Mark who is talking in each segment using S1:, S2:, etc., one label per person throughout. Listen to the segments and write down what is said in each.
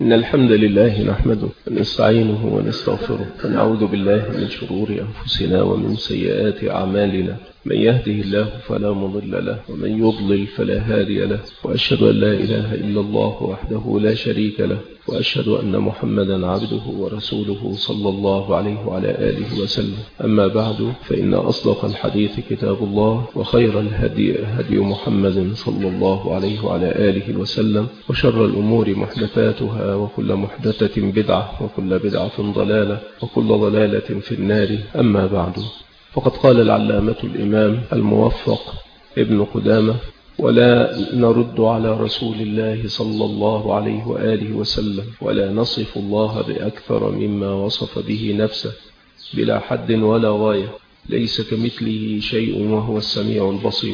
S1: إن الحمد لله نحمده ونستعينه ونستغفره ونعوذ بالله من شرور أنفسنا ومن سيئات أعمالنا. من يهده الله فلا مضل له ومن يضلل فلا هادي له، وأشهد أن لا إله إلا الله وحده لا شريك له، وأشهد أن محمدا عبده ورسوله صلى الله عليه وعلى آله وسلم. أما بعد، فإن أصدق الحديث كتاب الله، وخير الهدي هدي محمد صلى الله عليه وعلى آله وسلم، وشر الأمور محدثاتها، وكل محدثة بدعة، وكل بدعة ضلالة، وكل ضلالة في النار. أما بعد، فقد قال العلامة الإمام الموفق ابن قدامة: ولا نرد على رسول الله صلى الله عليه وآله وسلم، ولا نصف الله بأكثر مما وصف به نفسه، بلا حد ولا غاية، ليس كمثله شيء وهو السميع البصير.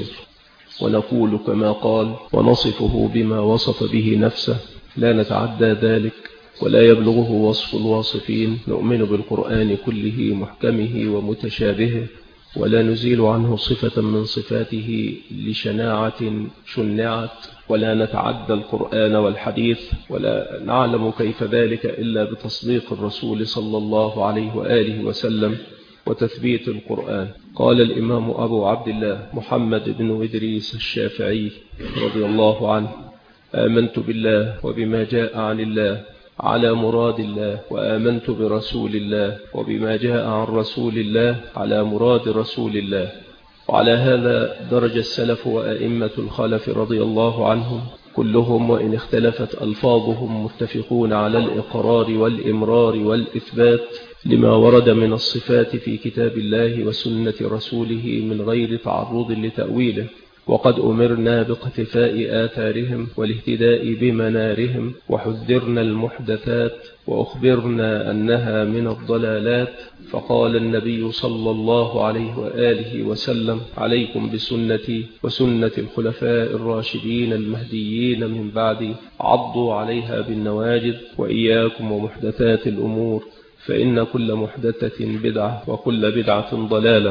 S1: ونقول كما قال: ونصفه بما وصف به نفسه، لا نتعدى ذلك ولا يبلغه وصف الواصفين. نؤمن بالقرآن كله محكمه ومتشابهه، ولا نزيل عنه صفة من صفاته لشناعة شنعت، ولا نتعدى القرآن والحديث، ولا نعلم كيف ذلك إلا بتصديق الرسول صلى الله عليه وآله وسلم وتثبيت القرآن. قال الإمام أبو عبد الله محمد بن إدريس الشافعي رضي الله عنه: آمنت بالله وبما جاء عن الله على مراد الله، وآمنت برسول الله وبما جاء عن رسول الله على مراد رسول الله. وعلى هذا درج السلف وأئمة الخلف رضي الله عنهم كلهم، وإن اختلفت ألفاظهم متفقون على الإقرار والإمرار والإثبات لما ورد من الصفات في كتاب الله وسنة رسوله من غير تعرض لتأويله. وقد أمرنا باقتفاء آثارهم والاهتداء بمنارهم، وحذرنا المحدثات وأخبرنا أنها من الضلالات. فقال النبي صلى الله عليه وآله وسلم: عليكم بسنتي وسنة الخلفاء الراشدين المهديين من بعدي، عضوا عليها بالنواجذ، وإياكم ومحدثات الأمور، فإن كل محدثة بدعة، وكل بدعة ضلالة.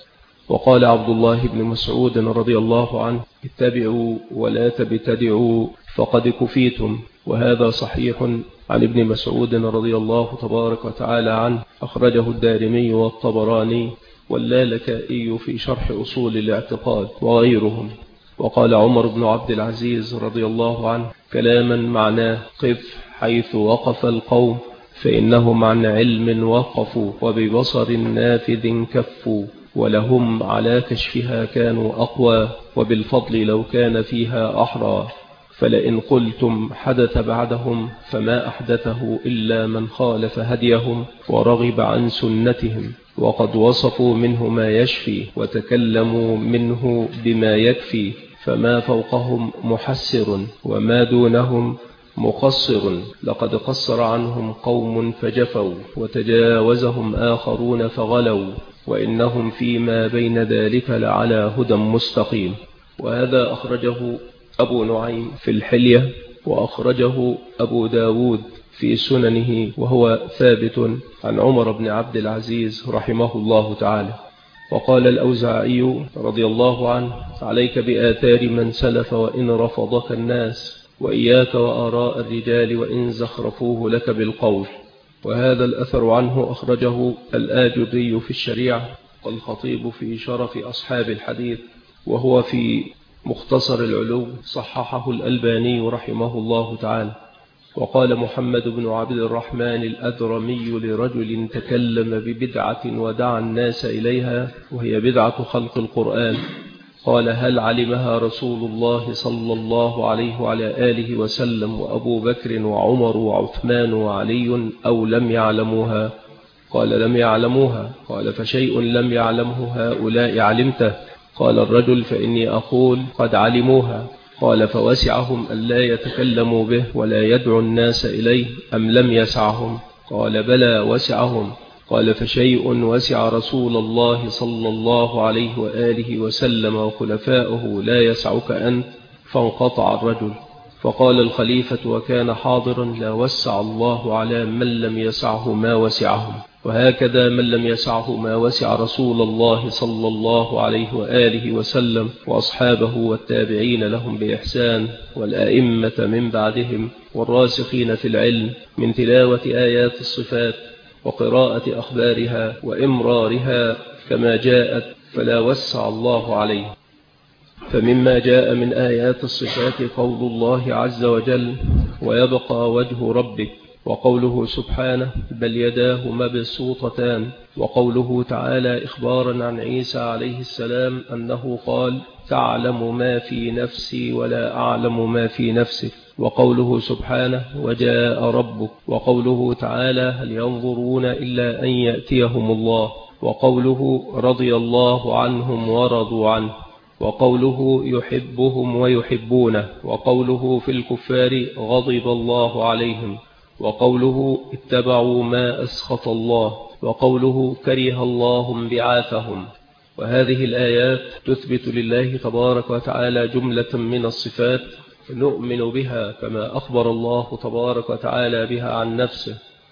S1: وقال عبد الله بن مسعود رضي الله عنه: اتبعوا ولا تبتدعوا فقد كفيتم. وهذا صحيح عن ابن مسعود رضي الله تبارك وتعالى عنه، أخرجه الدارمي والطبراني واللالكائي في شرح أصول الاعتقاد وغيرهم. وقال عمر بن عبد العزيز رضي الله عنه كلاما معناه: قف حيث وقف القوم، فإنهم عن علم وقفوا، وببصر نافذ كفوا، ولهم على كشفها كانوا أقوى، وبالفضل لو كان فيها أحرى. فلئن قلتم حدث بعدهم، فما أحدثه إلا من خالف هديهم ورغب عن سنتهم، وقد وصفوا منه ما يشفي، وتكلموا منه بما يكفي، فما فوقهم محسر وما دونهم مقصر. لقد قصر عنهم قوم فجفوا، وتجاوزهم آخرون فغلوا، وإنهم فيما بين ذلك لعلى هدى مستقيم. وهذا أخرجه أبو نعيم في الحلية، وأخرجه أبو داود في سننه، وهو ثابت عن عمر بن عبد العزيز رحمه الله تعالى. وقال الأوزاعي رضي الله عنه: عليك بآثار من سلف وإن رفضك الناس، وإياك وآراء الرجال وإن زخرفوه لك بالقول. وهذا الأثر عنه أخرجه الآجري في الشريعة، والخطيب في شرف أصحاب الحديث، وهو في مختصر العلوم، صححه الألباني رحمه الله تعالى. وقال محمد بن عبد الرحمن الأذرمي لرجل تكلم ببدعة ودعا الناس إليها، وهي بدعة خلق القرآن، قال: هل علمها رسول الله صلى الله عليه وعلى آله وسلم وأبو بكر وعمر وعثمان وعلي، أو لم يعلموها؟ قال: لم يعلموها. قال: فشيء لم يعلمه هؤلاء علمته؟ قال الرجل: فإني أقول قد علموها. قال: فوسعهم ألا يتكلموا به ولا يدعو الناس إليه، أم لم يسعهم؟ قال: بلى وسعهم. قال: فشيء وسع رسول الله صلى الله عليه وآله وسلم وخلفاؤه لا يسعك أنت؟ فانقطع الرجل. فقال الخليفة وكان حاضرا: لا وسع الله على من لم يسعه ما وسعهم. وهكذا من لم يسعه ما وسع رسول الله صلى الله عليه وآله وسلم وأصحابه والتابعين لهم بإحسان والأئمة من بعدهم والراسخين في العلم من تلاوة آيات الصفات وقراءة أخبارها وإمرارها كما جاءت فلا وسع الله عليه. فمما جاء من آيات الصفات قول الله عز وجل ويبقى وجه ربك، وقوله سبحانه بل يداه مبسوطتان، وقوله تعالى إخبارا عن عيسى عليه السلام أنه قال تعلم ما في نفسي ولا أعلم ما في نفسك، وقوله سبحانه وجاء ربك، وقوله تعالى هل ينظرون إلا أن يأتيهم الله، وقوله رضي الله عنهم ورضوا عنه، وقوله يحبهم ويحبونه، وقوله في الكفار غضب الله عليهم، وقوله اتبعوا ما أسخط الله، وقوله كره الله انبعاثهم. وهذه الآيات تثبت لله تبارك وتعالى جملة من الصفات نؤمن بها كما أخبر الله تبارك وتعالى بها عن نفسه،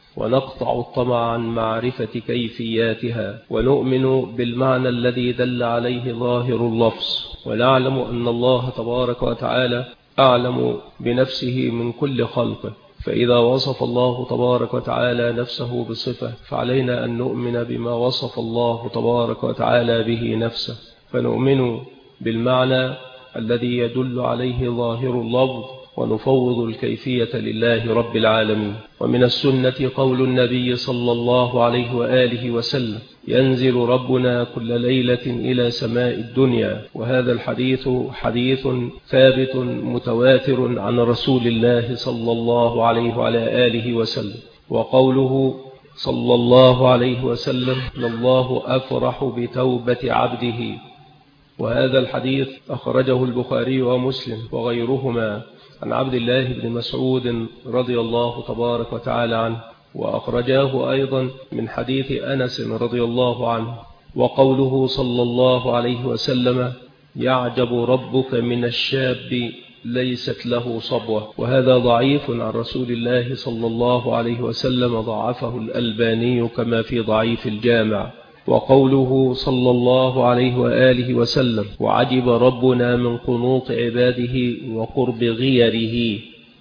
S1: ونقطع الطمع عن معرفة كيفياتها، ونؤمن بالمعنى الذي دل عليه ظاهر اللفظ، ونعلم أن الله تبارك وتعالى أعلم بنفسه من كل خلقه، فإذا وصف الله تبارك وتعالى نفسه بصفة فعلينا أن نؤمن بما وصف الله تبارك وتعالى به نفسه، فنؤمن بالمعنى الذي يدل عليه ظاهر اللفظ، ونفوض الكيفية لله رب العالمين. ومن السنة قول النبي صلى الله عليه وآله وسلم ينزل ربنا كل ليلة إلى سماء الدنيا، وهذا الحديث حديث ثابت متواتر عن رسول الله صلى الله عليه وعلى آله وسلم. وقوله صلى الله عليه وسلم الله أفرح بتوبة عبده، وهذا الحديث أخرجه البخاري ومسلم وغيرهما عن عبد الله بن مسعود رضي الله تبارك وتعالى عنه، وأخرجاه أيضا من حديث أنس رضي الله عنه. وقوله صلى الله عليه وسلم يعجب ربك من الشاب ليست له صبوة، وهذا ضعيف عن رسول الله صلى الله عليه وسلم، ضعفه الألباني كما في ضعيف الجامع. وقوله صلى الله عليه وآله وسلم وعجب ربنا من قنوط عباده وقرب غيره،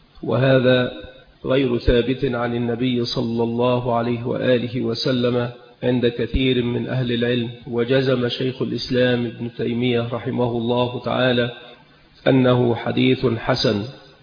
S1: وهذا غير ثابت عن النبي صلى الله عليه وآله وسلم عند كثير من أهل العلم. وجزم شيخ الإسلام ابن تيمية رحمه الله تعالى أنه حديث حسن.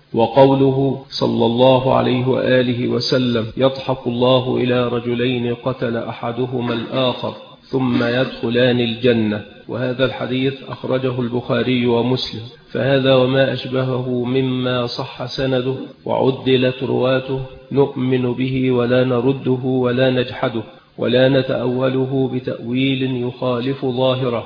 S1: وقوله صلى الله عليه وآله وسلم يضحك الله إلى رجلين قتل أحدهما الآخر ثم يدخلان الجنة، وهذا الحديث أخرجه البخاري ومسلم، فهذا وما أشبهه مما صح سنده وعدلت رواته نؤمن به ولا نرده ولا نجحده ولا نتأوله بتأويل يخالف ظاهره.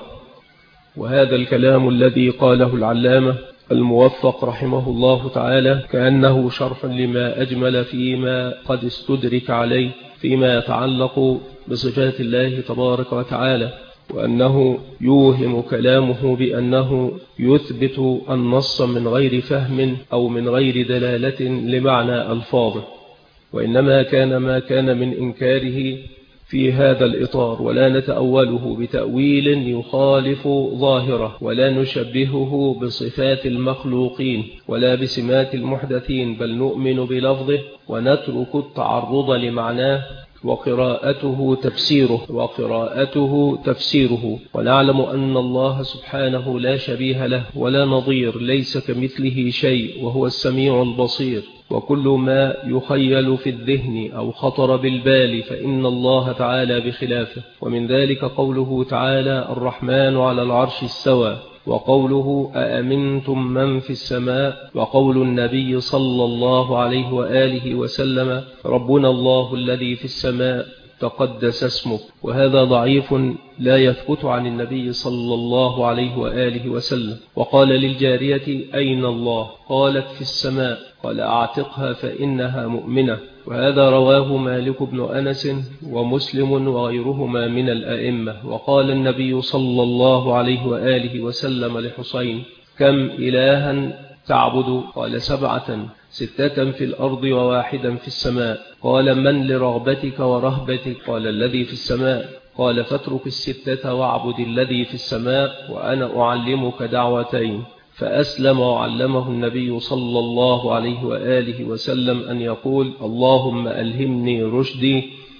S1: وهذا الكلام الذي قاله العلامة الموفق رحمه الله تعالى كأنه شرح لما أجمل فيما قد استدرك عليه فيما يتعلق بصفات الله تبارك وتعالى، وأنه يوهم كلامه بأنه يثبت النص من غير فهم أو من غير دلالة لمعنى ألفاظه، وإنما كان ما كان من إنكاره في هذا الإطار، ولا نتأوله بتأويل يخالف ظاهره، ولا نشبهه بصفات المخلوقين ولا بسمات المحدثين، بل نؤمن بلفظه ونترك التعرض لمعناه وقراءته تفسيره، ونعلم أن الله سبحانه لا شبيه له ولا نظير، ليس كمثله شيء وهو السميع البصير، وكل ما يخيل في الذهن أو خطر بالبال فإن الله تعالى بخلافه. ومن ذلك قوله تعالى الرحمن على العرش استوى، وقوله أأمنتم من في السماء، وقول النبي صلى الله عليه وآله وسلم ربنا الله الذي في السماء تقدس اسمك، وهذا ضعيف لا يثبت عن النبي صلى الله عليه وآله وسلم. وقال للجارية أين الله؟ قالت في السماء، قال أعتقها فإنها مؤمنة، وهذا رواه مالك بن أنس ومسلم وغيرهما من الأئمة. وقال النبي صلى الله عليه وآله وسلم لحسين كم إلها تعبد؟ قال 7، 6 في الأرض و1 في السماء. قال من لرغبتك ورهبتك؟ قال الذي في السماء. قال فاترك 6 واعبد الذي في السماء وأنا أعلمك دعوتين. فأسلم وعلمه النبي صلى الله عليه وآله وسلم أن يقول اللهم ألهمني رشدي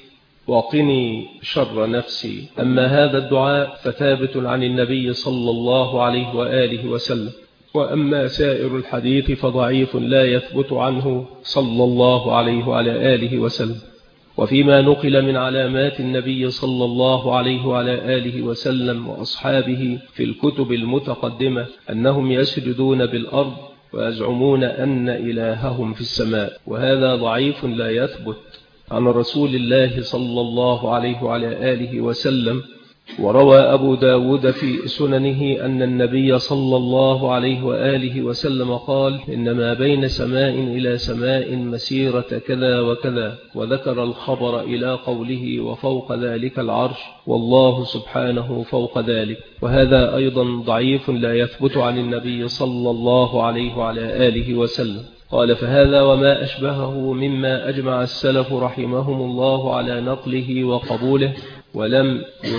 S1: وقني شر نفسي. أما هذا الدعاء فثابت عن النبي صلى الله عليه وآله وسلم، وأما سائر الحديث فضعيف لا يثبت عنه صلى الله عليه وعلى آله وسلم. وفيما نقل من علامات النبي صلى الله عليه وعلى آله وسلم وأصحابه في الكتب المتقدمة أنهم يسجدون بالأرض ويزعمون أن إلههم في السماء، وهذا ضعيف لا يثبت عن رسول الله صلى الله عليه وعلى آله وسلم. وروى أبو داود في سننه أن النبي صلى الله عليه وآله وسلم قال إنما بين سماء إلى سماء مسيرة كذا وكذا، وذكر الخبر إلى قوله وفوق ذلك العرش والله سبحانه فوق ذلك، وهذا أيضا ضعيف لا يثبت عن النبي صلى الله عليه وعلى آله وسلم. قال فهذا وما أشبهه مما أجمع السلف رحمهم الله على نقله وقبوله، ولم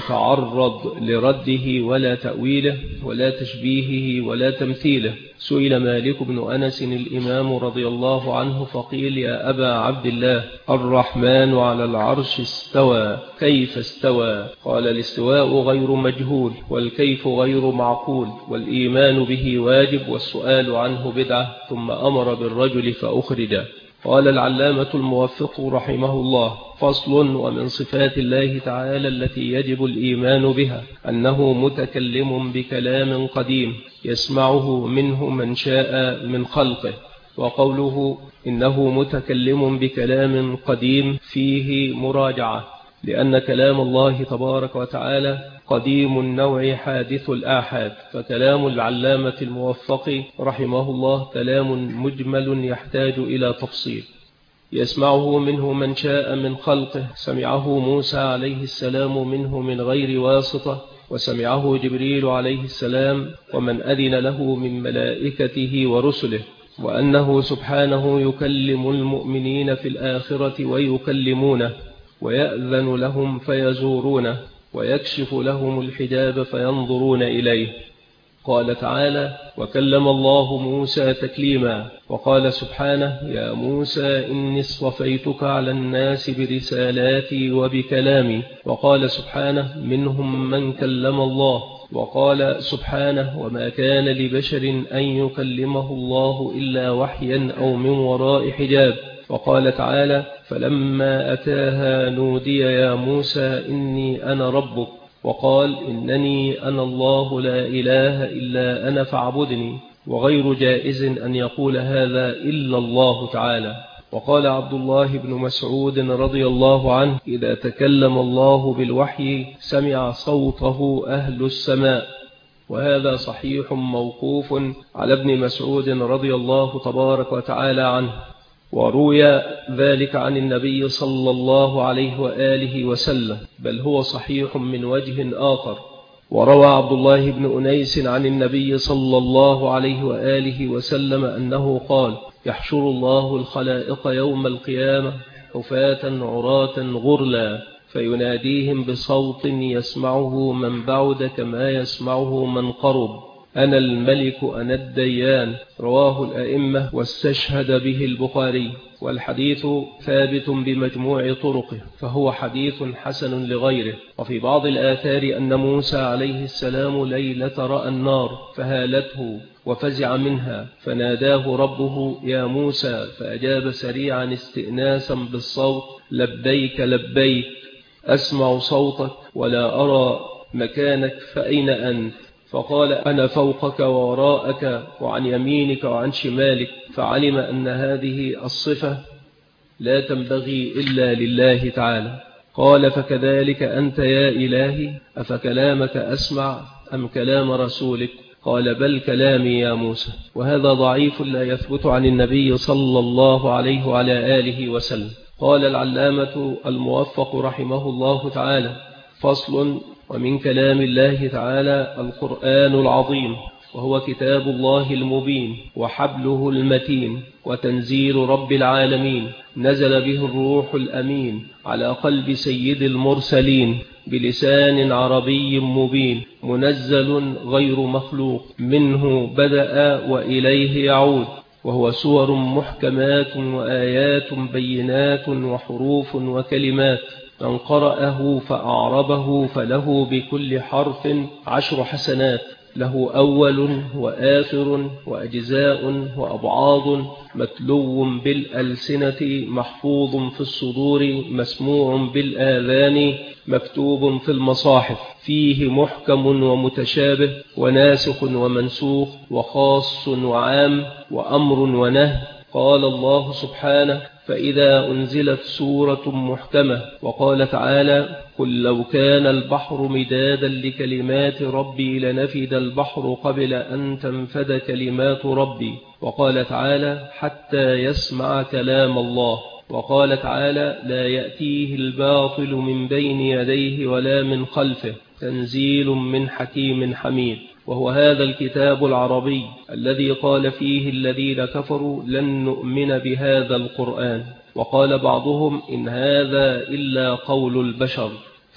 S1: يتعرض لرده ولا تأويله ولا تشبيهه ولا تمثيله. سئل مالك بن أنس الإمام رضي الله عنه فقيل يا أبا عبد الله الرحمن على العرش استوى، كيف استوى؟ قال الاستواء غير مجهول والكيف غير معقول والإيمان به واجب والسؤال عنه بدعة، ثم أمر بالرجل فأخرج. قال العلامة الموفق رحمه الله فصل: ومن صفات الله تعالى التي يجب الإيمان بها أنه متكلم بكلام قديم يسمعه منه من شاء من خلقه. وقوله إنه متكلم بكلام قديم فيه مراجعة، لأن كلام الله تبارك وتعالى قديم النوع حادث الآحاد، فكلام العلامة الموفق رحمه الله كلام مجمل يحتاج إلى تفصيل. يسمعه منه من شاء من خلقه، سمعه موسى عليه السلام منه من غير واسطة، وسمعه جبريل عليه السلام ومن أذن له من ملائكته ورسله، وأنه سبحانه يكلم المؤمنين في الآخرة ويكلمونه، ويأذن لهم فيزورونه، ويكشف لهم الحجاب فينظرون إليه. قال تعالى: وكلم الله موسى تكليما. وقال سبحانه: يا موسى إني اصطفيتك على الناس برسالاتي وبكلامي. وقال سبحانه: منهم من كلم الله. وقال سبحانه: وما كان لبشر أن يكلمه الله إلا وحيا أو من وراء حجاب. وقال تعالى: فلما أتاها نودي يا موسى إني أنا ربك. وقال: إنني أنا الله لا إله إلا أنا فاعبدني. وغير جائز أن يقول هذا إلا الله تعالى. وقال عبد الله بن مسعود رضي الله عنه: إذا تكلم الله بالوحي سمع صوته أهل السماء. وهذا صحيح موقوف على ابن مسعود رضي الله تبارك وتعالى عنه، وروي ذلك عن النبي صلى الله عليه وآله وسلم، بل هو صحيح من وجه آخر. وروى عبد الله بن أنيس عن النبي صلى الله عليه وآله وسلم أنه قال: يحشر الله الخلائق يوم القيامة حفاة عراة غرلا، فيناديهم بصوت يسمعه من بعد كما يسمعه من قرب: أنا الملك أنا الديان. رواه الأئمة واستشهد به البخاري، والحديث ثابت بمجموع طرقه، فهو حديث حسن لغيره. وفي بعض الآثار أن موسى عليه السلام ليلة رأى النار فهالته وفزع منها، فناداه ربه: يا موسى، فأجاب سريعا استئناسا بالصوت: لبيك لبيك، أسمع صوتك ولا أرى مكانك، فأين أنت؟ فقال: أنا فوقك ووراءك وعن يمينك وعن شمالك. فعلم أن هذه الصفة لا تنبغي إلا لله تعالى. قال: فكذلك أنت يا إلهي، أفكلامك أسمع أم كلام رسولك؟ قال: بل كلامي يا موسى. وهذا ضعيف لا يثبت عن النبي صلى الله عليه وعلى آله وسلم. قال العلامة الموفق رحمه الله تعالى: فصل: ومن كلام الله تعالى القرآن العظيم، وهو كتاب الله المبين وحبله المتين وتنزيل رب العالمين، نزل به الروح الأمين على قلب سيد المرسلين بلسان عربي مبين، منزل غير مخلوق، منه بدأ وإليه يعود، وهو سور محكمات وآيات بينات وحروف وكلمات، من قرأه فأعربه فله بكل حرف 10 حسنات، له أول وآخر وأجزاء وأبعاض، متلو بالألسنة، محفوظ في الصدور، مسموع بالآذان، مكتوب في المصاحف، فيه محكم ومتشابه وناسخ ومنسوخ وخاص وعام وأمر ونهي. قال الله سبحانه: فإذا أنزلت سورة محكمة. وقال تعالى: قل لو كان البحر مدادا لكلمات ربي لنفد البحر قبل أن تنفد كلمات ربي. وقال تعالى: حتى يسمع كلام الله. وقال تعالى: لا يأتيه الباطل من بين يديه ولا من خلفه، تنزيل من حكيم حميد. وهو هذا الكتاب العربي الذي قال فيه الذين كفروا: لن نؤمن بهذا القرآن. وقال بعضهم: إن هذا إلا قول البشر،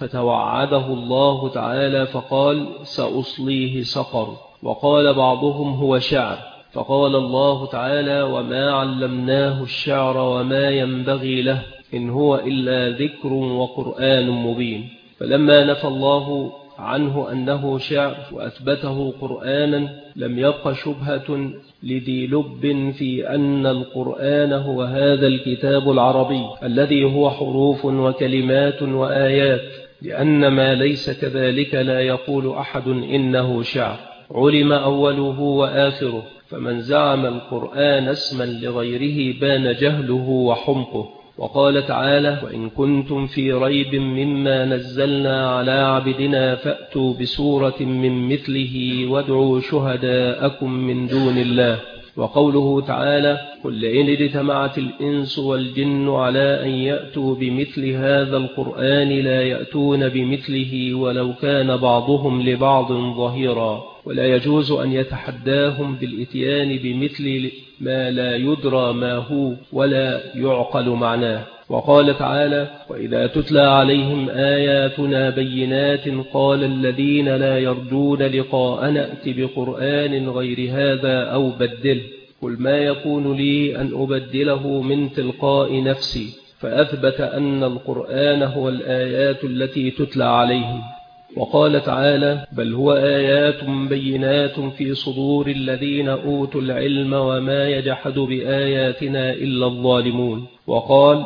S1: فتوعده الله تعالى فقال: سأصليه سقر. وقال بعضهم: هو شعر، فقال الله تعالى: وما علمناه الشعر وما ينبغي له، إن هو إلا ذكر وقرآن مبين. فلما نفى الله عنه أنه شعر وأثبته قرآنا، لم يبق شبهة لذي لب في أن القرآن هو هذا الكتاب العربي الذي هو حروف وكلمات وآيات، لأن ما ليس كذلك لا يقول أحد إنه شعر، علم أوله وآخره. فمن زعم القرآن اسما لغيره بان جهله وحمقه. وقال تعالى: وإن كنتم في ريب مما نزلنا على عبدنا فأتوا بسورة من مثله وادعوا شهداءكم من دون الله. وقوله تعالى: قل إن اجتمعت الإنس والجن على أن يأتوا بمثل هذا القرآن لا يأتون بمثله ولو كان بعضهم لبعض ظهيرا. ولا يجوز أن يتحداهم بالإتيان بمثل ما لا يدرى ما هو ولا يعقل معناه. وقال تعالى: وإذا تتلى عليهم آياتنا بينات قال الذين لا يرجون لقاءنا ائت بقرآن غير هذا أو بدله، قل ما يكون لي أن أبدله من تلقاء نفسي. فأثبت أن القرآن هو الآيات التي تتلى عليهم. وقال تعالى: بل هو آيات بينات في صدور الذين أوتوا العلم وما يجحد بآياتنا إلا الظالمون. وقال: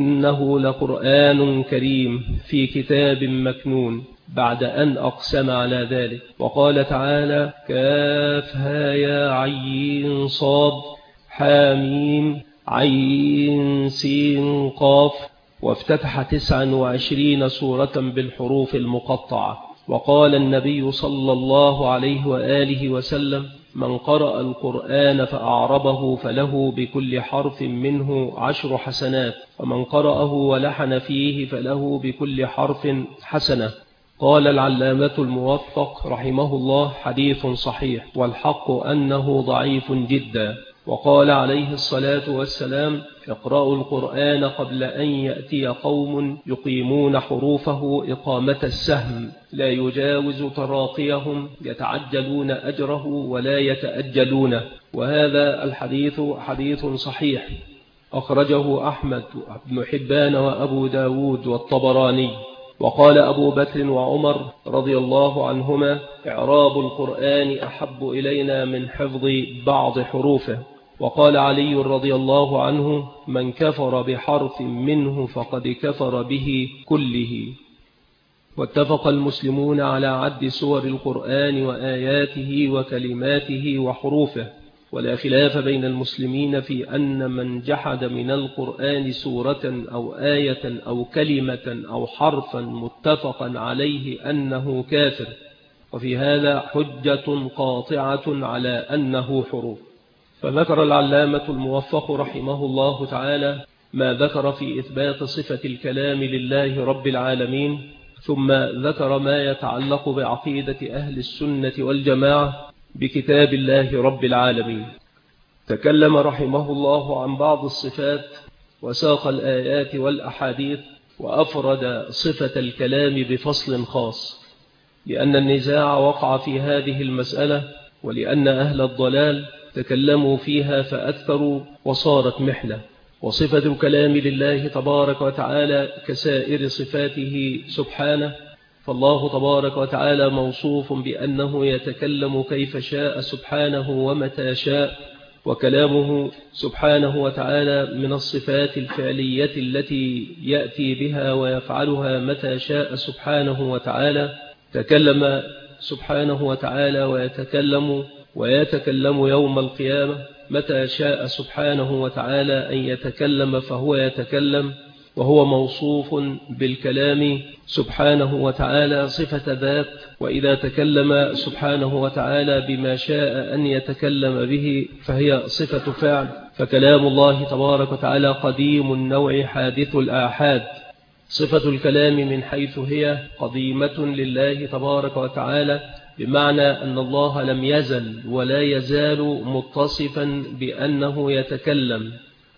S1: إنه لقرآن كريم في كتاب مكنون، بعد أن أقسم على ذلك. وقال تعالى: كافها يا عين صاد حاميم عين سين قاف. وافتتح 29 سورة بالحروف المقطعة. وقال النبي صلى الله عليه وآله وسلم: من قرأ القرآن فأعربه فله بكل حرف منه 10 حسنات، ومن قرأه ولحن فيه فله بكل حرف حسنة. قال العلامة الموفق رحمه الله: حديث صحيح، والحق أنه ضعيف جدا. وقال عليه الصلاة والسلام: اقرأوا القرآن قبل أن يأتي قوم يقيمون حروفه إقامة السهم، لا يجاوز تراقيهم، يتعجلون أجره ولا يتأجلونه. وهذا الحديث حديث صحيح، أخرجه أحمد بن حبان وأبو داود والطبراني. وقال أبو بكر وعمر رضي الله عنهما: إعراب القرآن أحب إلينا من حفظ بعض حروفه. وقال علي رضي الله عنه: من كفر بحرف منه فقد كفر به كله. واتفق المسلمون على عد سور القرآن وآياته وكلماته وحروفه، ولا خلاف بين المسلمين في أن من جحد من القرآن سورة أو آية أو كلمة أو حرفا متفقا عليه أنه كافر، وفي هذا حجة قاطعة على أنه حروف. فذكر العلامة الموفق رحمه الله تعالى ما ذكر في إثبات صفة الكلام لله رب العالمين، ثم ذكر ما يتعلق بعقيدة أهل السنة والجماعة، بكتاب الله رب العالمين. تكلم رحمه الله عن بعض الصفات وساق الآيات والأحاديث، وأفرد صفة الكلام بفصل خاص، لأن النزاع وقع في هذه المسألة، ولأن أهل الضلال تكلموا فيها فأكثروا وصارت محنة. وصفة الكلام لله تبارك وتعالى كسائر صفاته سبحانه، فالله تبارك وتعالى موصوف بأنه يتكلم كيف شاء سبحانه ومتى شاء، وكلامه سبحانه وتعالى من الصفات الفعلية التي يأتي بها ويفعلها متى شاء سبحانه وتعالى. تكلم سبحانه وتعالى ويتكلم يوم القيامة متى شاء سبحانه وتعالى أن يتكلم فهو يتكلم، وهو موصوف بالكلام سبحانه وتعالى صفة ذات. وإذا تكلم سبحانه وتعالى بما شاء أن يتكلم به فهي صفة فعل. فكلام الله تبارك وتعالى قديم النوع حادث الآحاد. صفة الكلام من حيث هي قديمة لله تبارك وتعالى، بمعنى أن الله لم يزل ولا يزال متصفا بأنه يتكلم،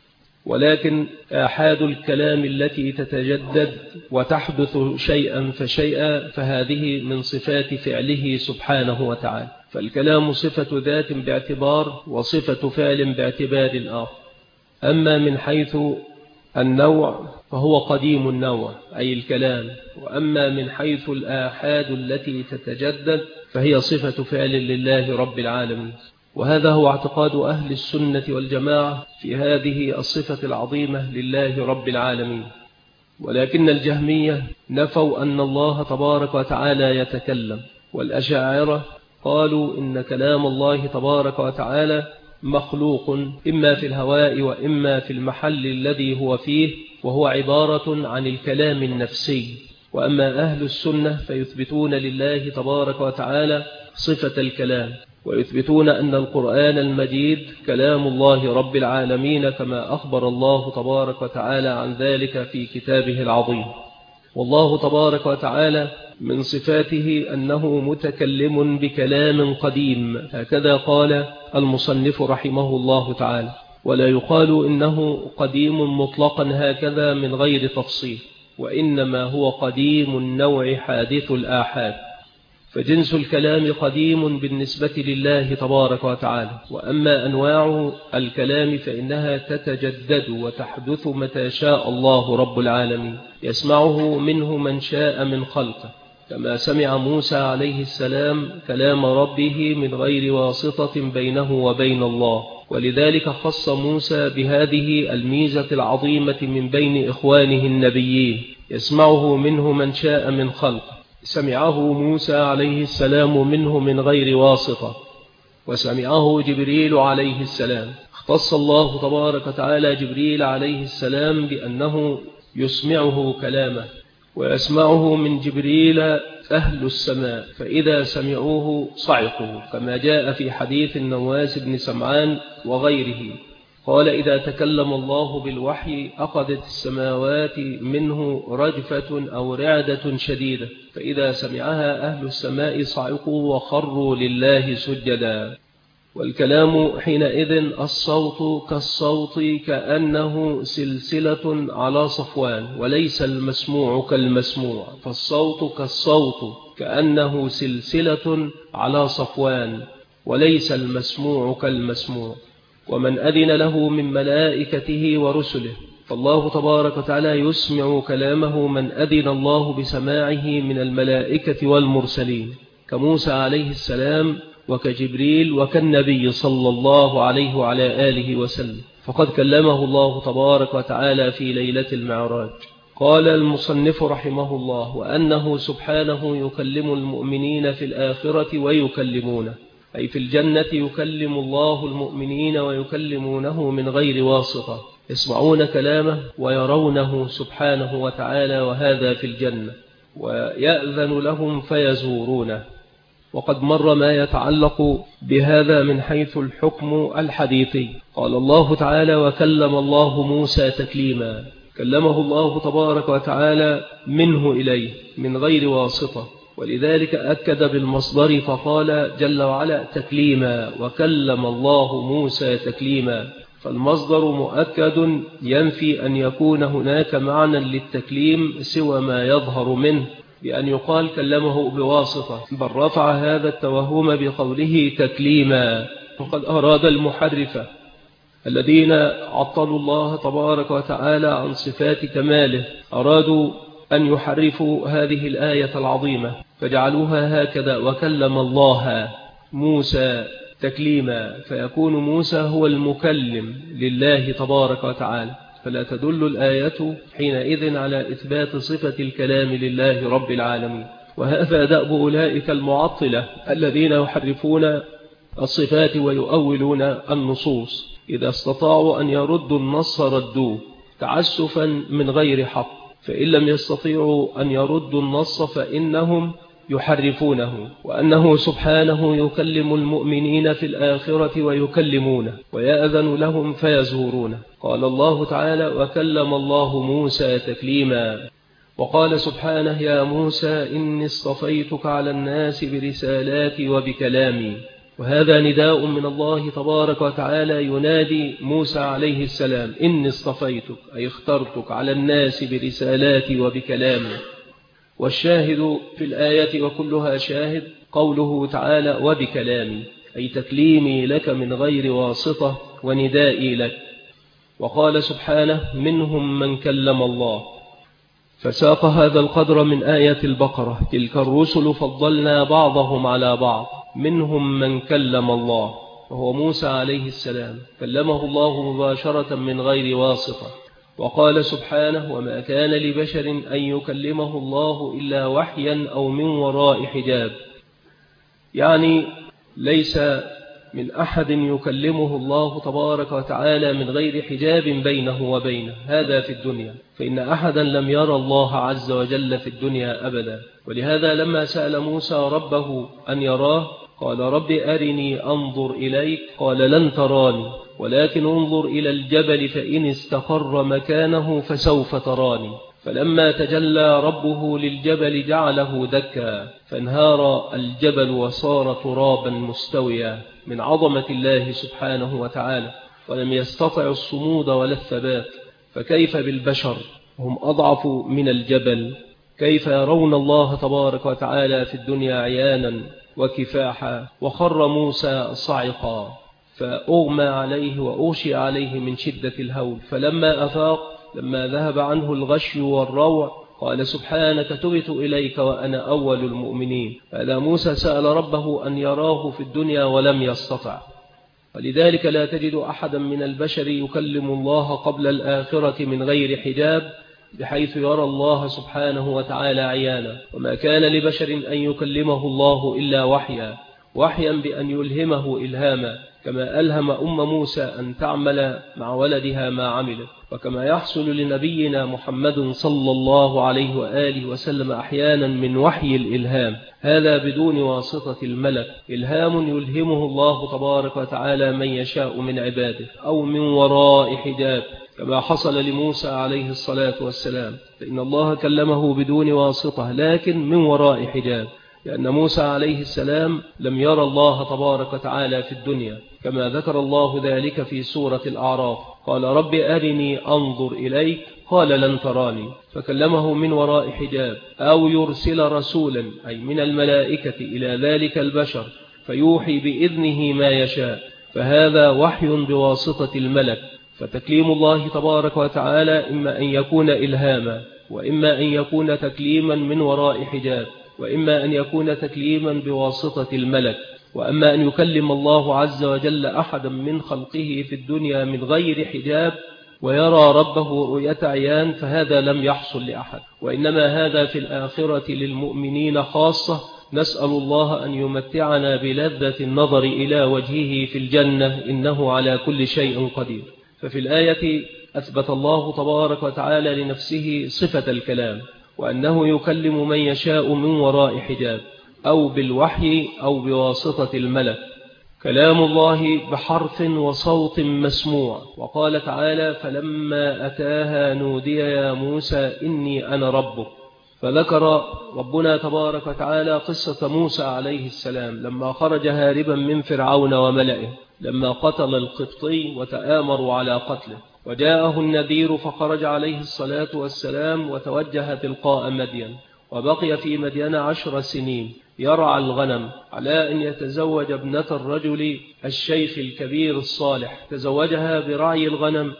S1: ولكن آحاد الكلام التي تتجدد وتحدث شيئا فشيئا فهذه من صفات فعله سبحانه وتعالى. فالكلام صفة ذات باعتبار، وصفة فعل باعتبار آخر. أما من حيث النوع فهو قديم النوع أي الكلام، وأما من حيث الآحاد التي تتجدد فهي صفة فعل لله رب العالمين. وهذا هو اعتقاد أهل السنة والجماعة في هذه الصفة العظيمة لله رب العالمين. ولكن الجهمية نفوا أن الله تبارك وتعالى يتكلم، والأشاعرة قالوا إن كلام الله تبارك وتعالى مخلوق إما في الهواء وإما في المحل الذي هو فيه، وهو عبارة عن الكلام النفسي. وأما أهل السنة فيثبتون لله تبارك وتعالى صفة الكلام، ويثبتون أن القرآن المجيد كلام الله رب العالمين، كما أخبر الله تبارك وتعالى عن ذلك في كتابه العظيم. والله تبارك وتعالى من صفاته أنه متكلم بكلام قديم، هكذا قال المصنف رحمه الله تعالى. ولا يقال إنه قديم مطلقا هكذا من غير تفصيل، وإنما هو قديم النوع حادث الآحاد. فجنس الكلام قديم بالنسبة لله تبارك وتعالى، وأما أنواع الكلام فإنها تتجدد وتحدث متى شاء الله رب العالمين، يسمعه منه من شاء من خلقه، كما سمع موسى عليه السلام كلام ربه من غير واسطة بينه وبين الله. ولذلك خص موسى بهذه الميزة العظيمة من بين إخوانه النبيين، يسمعه منه من شاء من خلقه. سمعه موسى عليه السلام منه من غير واسطة، وسمعه جبريل عليه السلام. اختص الله تبارك وتعالى جبريل عليه السلام بأنه يسمعه كلامه، ويسمعه من جبريل أهل السماء، فإذا سمعوه صعقوا، كما جاء في حديث النواس بن سمعان وغيره، قال إذا تكلم الله بالوحي أخذت السماوات منه رجفة أو رعدة شديدة، فإذا سمعها أهل السماء صعقوا وخروا لله سجدا. والكلام حينئذ الصوت كالصوت كأنه سلسلة على صفوان، وليس المسموع كالمسموع، فالصوت كالصوت كأنه سلسلة على صفوان، وليس المسموع كالمسموع. ومن أذن له من ملائكته ورسله، فالله تبارك وتعالى يسمع كلامه من أذن الله بسماعه من الملائكة والمرسلين، كموسى عليه السلام وكجبريل وكالنبي صلى الله عليه وعلى آله وسلم، فقد كلمه الله تبارك وتعالى في ليلة المعراج. قال المصنف رحمه الله وأنه سبحانه يكلم المؤمنين في الآخرة ويكلمونه، أي في الجنة يكلم الله المؤمنين ويكلمونه من غير واسطة، يسمعون كلامه ويرونه سبحانه وتعالى، وهذا في الجنة، ويأذن لهم فيزورونه. وقد مر ما يتعلق بهذا من حيث الحكم الحديثي. قال الله تعالى وكلم الله موسى تكليما، كلمه الله تبارك وتعالى منه إليه من غير واسطة، ولذلك أكد بالمصدر فقال جل وعلا تكليما وكلم الله موسى تكليما. فالمصدر مؤكد ينفي أن يكون هناك معنى للتكليم سوى ما يظهر منه بأن يقال كلمه بواسطة، بل رفع هذا التوهم بقوله تكليما. وقد أراد المحرفة الذين عطلوا الله تبارك وتعالى عن صفات كماله أرادوا أن يحرفوا هذه الآية العظيمة فجعلوها هكذا وكلم الله موسى تكليما، فيكون موسى هو المكلم لله تبارك وتعالى، فلا تدل الآية حينئذ على إثبات صفة الكلام لله رب العالمين. وهذا دأب أولئك المعطلة الذين يحرفون الصفات ويؤولون النصوص، إذا استطاعوا أن يردوا النص ردوه تعسفا من غير حق، فإن لم يستطيعوا أن يردوا النص فإنهم يحرفونه، وأنه سبحانه يكلم المؤمنين في الآخرة ويكلمونه ويأذن لهم فيزورونه. قال الله تعالى وكلم الله موسى تكليما. وقال سبحانه يا موسى إني اصطفيتك على الناس برسالاتي وبكلامي. وهذا نداء من الله تبارك وتعالى ينادي موسى عليه السلام إني اصطفيتك أي اخترتك على الناس برسالاتي وبكلامي. والشاهد في الآية وكلها شاهد قوله تعالى وبكلامي أي تكليمي لك من غير واسطة وندائي لك. وقال سبحانه منهم من كلم الله، فساق هذا القدر من آية البقرة تلك الرسل فضلنا بعضهم على بعض، منهم من كلم الله وهو موسى عليه السلام كلمه الله مباشرة من غير واسطة. وقال سبحانه وما كان لبشر أن يكلمه الله إلا وحيا أو من وراء حجاب، يعني ليس من أحد يكلمه الله تبارك وتعالى من غير حجاب بينه وبينه، هذا في الدنيا، فإن أحدا لم يرى الله عز وجل في الدنيا أبدا. ولهذا لما سأل موسى ربه أن يراه قال رب أرني أنظر إليك قال لن تراني ولكن انظر إلى الجبل فإن استقر مكانه فسوف تراني. فلما تجلى ربه للجبل جعله دكا فانهار الجبل وصار ترابا مستويا من عظمة الله سبحانه وتعالى، ولم يستطع الصمود ولا الثبات. فكيف بالبشر هم أضعف من الجبل؟ كيف يرون الله تبارك وتعالى في الدنيا عيانا وكفاحا؟ وخر موسى صعقا فأغمى عليه وأغشي عليه من شدة الهول، فلما أفاق لما ذهب عنه الغشي والروع قال سبحانك تبت إليك وأنا أول المؤمنين. هذا موسى سأل ربه أن يراه في الدنيا ولم يستطع. ولذلك لا تجد أحدا من البشر يكلم الله قبل الآخرة من غير حجاب بحيث يرى الله سبحانه وتعالى عيانا. وما كان لبشر أن يكلمه الله إلا وحيا بأن يلهمه إلهاما، كما ألهم موسى أن تعمل مع ولدها ما عملت، وكما يحصل لنبينا محمد صلى الله عليه وآله وسلم أحيانا من وحي الإلهام، هذا بدون واسطة الملك، إلهام يلهمه الله تبارك وتعالى من يشاء من عباده أو من وراء حجاب، كما حصل لموسى عليه الصلاة والسلام، فإن الله كلمه بدون واسطة لكن من وراء حجاب، لأن موسى عليه السلام لم يرى الله تبارك وتعالى في الدنيا، كما ذكر الله ذلك في سورة الأعراف قال رب أرني أنظر إليك قال لن تراني، فكلمه من وراء حجاب، أو يرسل رسولا أي من الملائكة إلى ذلك البشر فيوحي بإذنه ما يشاء، فهذا وحي بواسطة الملك. فتكليم الله تبارك وتعالى إما أن يكون إلهاما، وإما أن يكون تكليما من وراء حجاب، وإما أن يكون تكليما بواسطة الملك. وأما أن يكلم الله عز وجل أحدا من خلقه في الدنيا من غير حجاب ويرى ربه رؤية عيان فهذا لم يحصل لأحد، وإنما هذا في الآخرة للمؤمنين خاصة. نسأل الله أن يمتعنا بلذة النظر إلى وجهه في الجنة إنه على كل شيء قدير. ففي الآية أثبت الله تبارك وتعالى لنفسه صفة الكلام، وأنه يكلم من يشاء من وراء حجاب أو بالوحي أو بواسطة الملك. كلام الله بحرف وصوت مسموع. وقال تعالى فلما أتاها نودي يا موسى إني أنا ربك، فذكر ربنا تبارك وتعالى قصة موسى عليه السلام لما خرج هاربا من فرعون وملئه، لما قتل القبطي وتآمروا على قتله، وجاءه النذير فخرج عليه الصلاة والسلام وتوجه تلقاء مدين، وبقي في مدين 10 سنين يرعى الغنم على أن يتزوج ابنة الرجل الشيخ الكبير الصالح، تزوجها برعي الغنم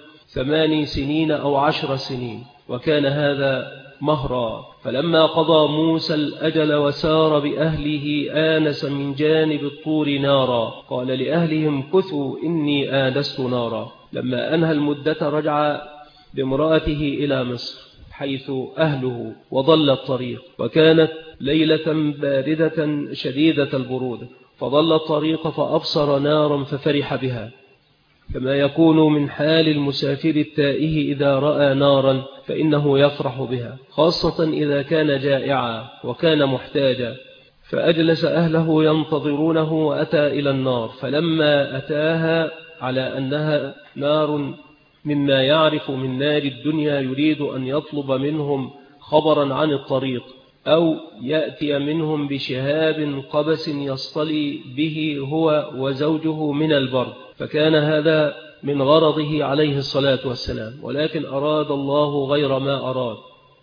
S1: 8 سنين أو 10 سنين، وكان هذا مهرا. فلما قضى موسى الأجل وسار بأهله آنس من جانب الطور نارا، قال لأهلهم كثوا إني آنست نارا. لما أنهى المدة رجع بامرأته إلى مصر حيث أهله وضل الطريق، وكانت ليلة باردة شديدة البرودة، فضل الطريق فأبصر نارا ففرح بها، كما يكون من حال المسافر التائه إذا رأى نارا فإنه يفرح بها، خاصة إذا كان جائعا وكان محتاجا. فأجلس أهله ينتظرونه وأتى إلى النار، فلما أتاها على أنها نار مما يعرف من نار الدنيا يريد أن يطلب منهم خبرا عن الطريق، أو يأتي منهم بشهاب قبس يصطلي به هو وزوجه من البرد، فكان هذا من غرضه عليه الصلاة والسلام، ولكن أراد الله غير ما أراد.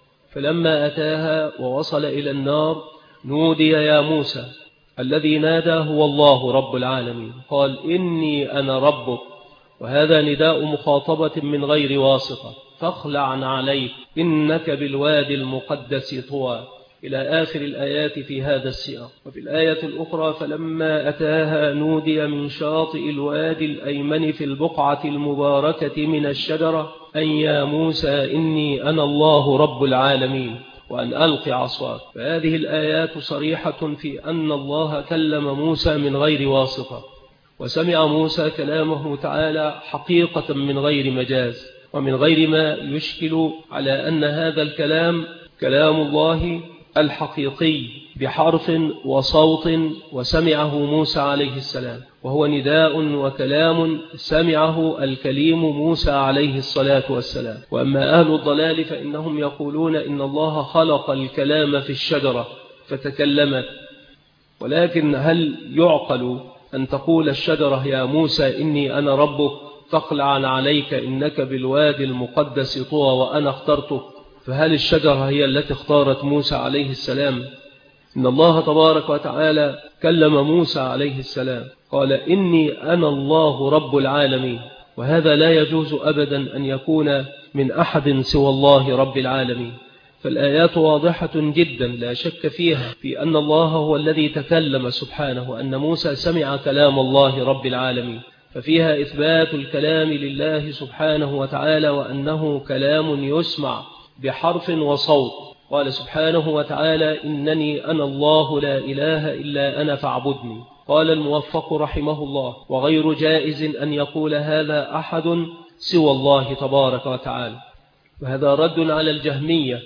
S1: فلما أتاها ووصل إلى النار نودي يا موسى، الذي نادى هو الله رب العالمين، قال إني أنا ربك، وهذا نداء مخاطبة من غير واسطة، فاخلع عليك إنك بالوادي المقدس طوى، إلى آخر الآيات في هذا السياق. وفي الآية الأخرى فلما أتاها نودي من شاطئ الوادي الأيمن في البقعة المباركة من الشجرة أن يا موسى إني أنا الله رب العالمين وأن ألق عصاك. فهذه الآيات صريحة في أن الله كلم موسى من غير واسطة، وسمع موسى كلامه تعالى حقيقة من غير مجاز، ومن غير ما يشكل على أن هذا الكلام كلام الله الحقيقي بحرف وصوت وسمعه موسى عليه السلام، وهو نداء وكلام سمعه الكليم موسى عليه الصلاة والسلام. وأما أهل الضلال فإنهم يقولون إن الله خلق الكلام في الشجرة فتكلمت، ولكن هل يعقل أن تقول الشجرة يا موسى إني أنا ربك فاخلع عليك إنك بالوادي المقدس طوى وأنا اخترتك؟ فهل الشجرة هي التي اختارت موسى عليه السلام؟ إن الله تبارك وتعالى كلم موسى عليه السلام قال إني أنا الله رب العالمين، وهذا لا يجوز أبدا أن يكون من أحد سوى الله رب العالمين. فالآيات واضحة جدا لا شك فيها في أن الله هو الذي تكلم سبحانه، وأن موسى سمع كلام الله رب العالمين، ففيها إثبات الكلام لله سبحانه وتعالى، وأنه كلام يسمع بحرف وصوت. قال سبحانه وتعالى إنني أنا الله لا إله إلا أنا فاعبدني. قال الموفق رحمه الله وغير جائز أن يقول هذا أحد سوى الله تبارك وتعالى، وهذا رد على الجهمية،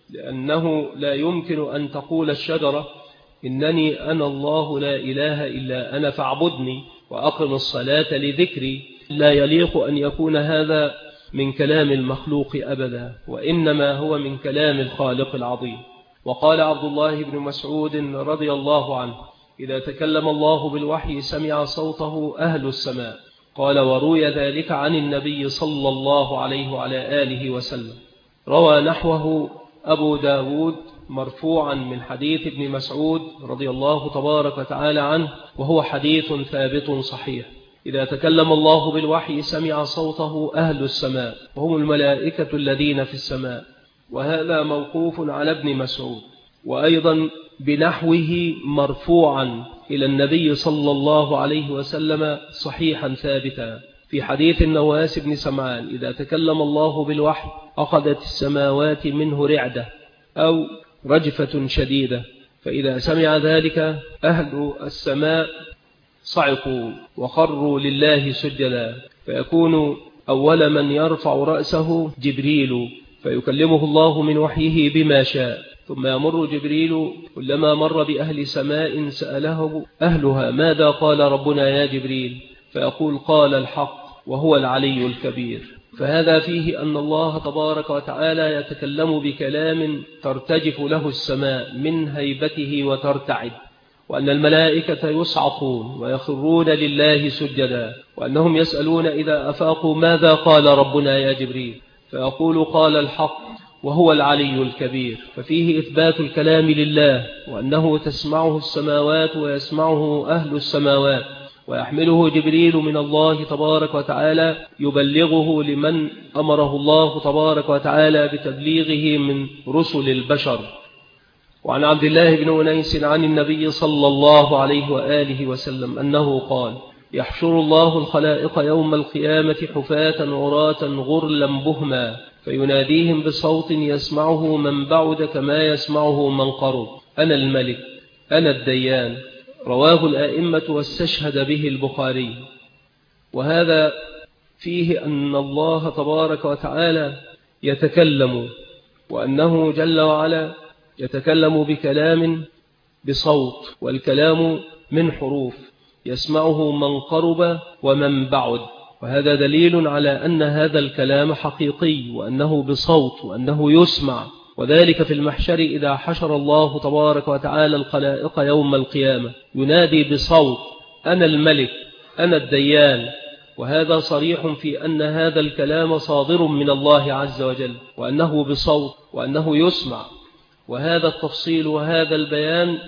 S1: لأنه لا يمكن أن تقول الشجرة إنني أنا الله لا إله إلا أنا فاعبدني وأقم الصلاة لذكري. لا يليق أن يكون هذا من كلام المخلوق أبدا، وإنما هو من كلام الخالق العظيم. وقال عبد الله بن مسعود رضي الله عنه إذا تكلم الله بالوحي سمع صوته أهل السماء. قال وروي ذلك عن النبي صلى الله عليه وعلى آله وسلم. روى نحوه أبو داود مرفوعا من حديث ابن مسعود رضي الله تبارك وتعالى عنه، وهو حديث ثابت صحيح. إذا تكلم الله بالوحي سمع صوته أهل السماء، وهم الملائكة الذين في السماء، وهذا موقوف على ابن مسعود. وأيضا بنحوه مرفوعا إلى النبي صلى الله عليه وسلم صحيحا ثابتا في حديث النواس بن سمعان إذا تكلم الله بالوحي أخذت السماوات منه رعدة أو رجفة شديدة، فإذا سمع ذلك أهل السماء صعقوا وخروا لله سجدا، فيكون أول من يرفع رأسه جبريل فيكلمه الله من وحيه بما شاء، ثم يمر جبريل كلما مر بأهل سماء سأله أهلها ماذا قال ربنا يا جبريل، فيقول قال الحق وهو العلي الكبير. فهذا فيه أن الله تبارك وتعالى يتكلم بكلام ترتجف له السماء من هيبته وترتعد، وأن الملائكة يصعقون ويخرون لله سجدا، وأنهم يسألون إذا أفاقوا ماذا قال ربنا يا جبريل، فيقول قال الحق وهو العلي الكبير. ففيه إثبات الكلام لله، وأنه تسمعه السماوات ويسمعه أهل السماوات، ويحمله جبريل من الله تبارك وتعالى يبلغه لمن أمره الله تبارك وتعالى بتبليغه من رسل البشر. وعن عبد الله بن أنيس عن النبي صلى الله عليه وآله وسلم أنه قال: يحشر الله الخلائق يوم القيامة حفاة عراة غرلا بهما، فيناديهم بصوت يسمعه من بعد كما يسمعه من قرب: أنا الملك أنا الديان. رواه الآئمة واستشهد به البخاري. وهذا فيه أن الله تبارك وتعالى يتكلم، وأنه جل وعلا يتكلم بكلام بصوت، والكلام من حروف يسمعه من قرب ومن بعد، وهذا دليل على أن هذا الكلام حقيقي، وأنه بصوت، وأنه يسمع. وذلك في المحشر إذا حشر الله تبارك وتعالى الخلائق يوم القيامة ينادي بصوت: أنا الملك أنا الديان. وهذا صريح في أن هذا الكلام صادر من الله عز وجل، وأنه بصوت، وأنه يسمع. وهذا التفصيل وهذا البيان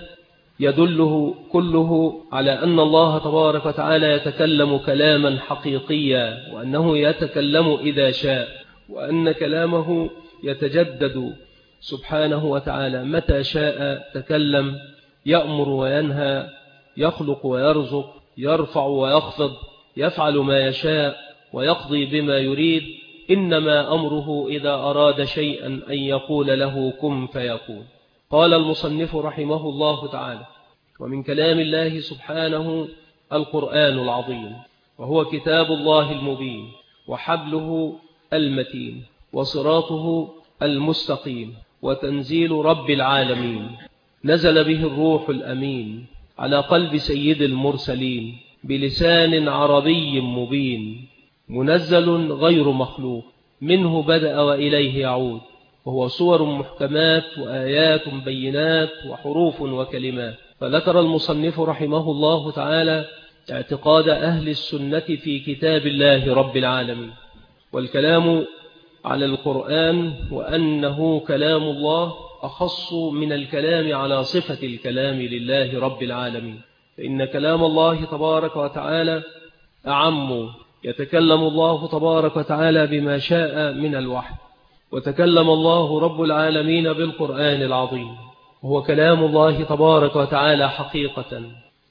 S1: يدله كله على أن الله تبارك وتعالى يتكلم كلاما حقيقيا، وأنه يتكلم إذا شاء، وأن كلامه يتجدد سبحانه وتعالى متى شاء تكلم، يأمر وينهى، يخلق ويرزق، يرفع ويخفض، يفعل ما يشاء ويقضي بما يريد. إنما أمره إذا أراد شيئا أن يقول له كن فيكون. قال المصنف رحمه الله تعالى: ومن كلام الله سبحانه القرآن العظيم، وهو كتاب الله المبين، وحبله المتين، وصراطه المستقيم، وتنزيل رب العالمين، نزل به الروح الأمين على قلب سيد المرسلين بلسان عربي مبين، منزل غير مخلوق، منه بدأ وإليه يعود، وهو صور محكمات وآيات بينات وحروف وكلمات. فذكر المصنف رحمه الله تعالى اعتقاد أهل السنة في كتاب الله رب العالمين، والكلام على القرآن، وأنه كلام الله أخص من الكلام على صفة الكلام لله رب العالمين، فإن كلام الله تبارك وتعالى أعم. يتكلم الله تبارك وتعالى بما شاء من الوحي، وتكلم الله رب العالمين بالقرآن العظيم، وهو كلام الله تبارك وتعالى حقيقة،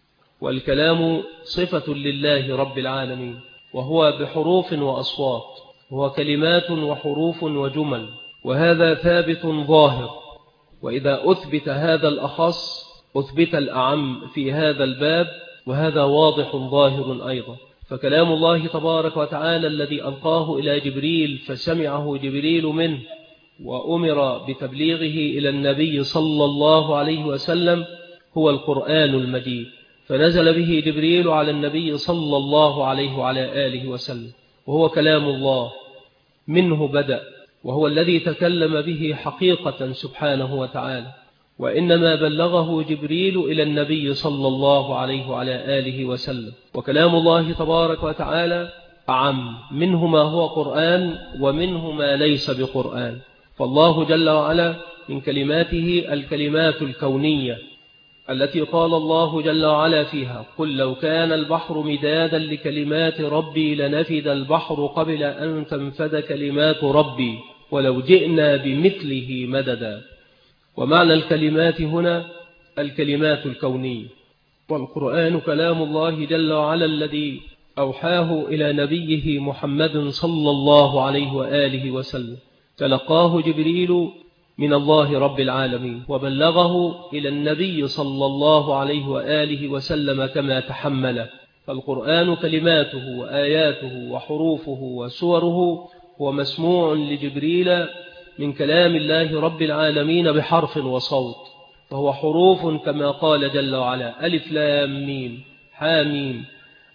S1: والكلام صفة لله رب العالمين، وهو بحروف وأصوات، وهو كلمات وحروف وجمل، وهذا ثابت ظاهر. وإذا أثبت هذا الأخص أثبت الأعم في هذا الباب، وهذا واضح ظاهر أيضا. فكلام الله تبارك وتعالى الذي ألقاه إلى جبريل فسمعه جبريل منه وأمر بتبليغه إلى النبي صلى الله عليه وسلم هو القرآن المجيد، فنزل به جبريل على النبي صلى الله عليه وعلى آله وسلم، وهو كلام الله، منه بدأ، وهو الذي تكلم به حقيقة سبحانه وتعالى. وإنما بلغه جبريل إلى النبي صلى الله عليه وعلى آله وسلم. وكلام الله تبارك وتعالى أعم، منه ما هو قرآن ومنه ما ليس بقرآن. فالله جل وعلا من كلماته الكلمات الكونية التي قال الله جل وعلا فيها: قل لو كان البحر مدادا لكلمات ربي لنفد البحر قبل أن تنفد كلمات ربي ولو جئنا بمثله مددا. ومعنى الكلمات هنا الكلمات الكونية، والقرآن كلام الله جل وعلا الذي أوحاه إلى نبيه محمد صلى الله عليه وآله وسلم، تلقاه جبريل من الله رب العالمين وبلغه إلى النبي صلى الله عليه وآله وسلم كما تحمل. فالقرآن كلماته وآياته وحروفه وسوره هو مسموع لجبريل من كلام الله رب العالمين بحرف وصوت، فهو حروف كما قال جل وعلا: ألف لام ميم حاميم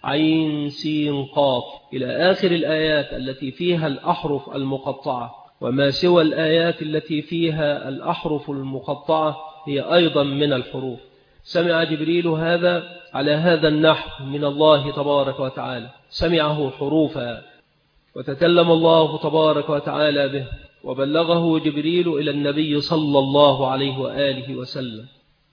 S1: عين سين قاف إلى آخر الآيات التي فيها الأحرف المقطعة. وما سوى الآيات التي فيها الأحرف المقطعة هي أيضا من الحروف. سمع جبريل هذا على هذا النحو من الله تبارك وتعالى، سمعه حروفا، وتكلم الله تبارك وتعالى به، وبلغه جبريل إلى النبي صلى الله عليه وآله وسلم.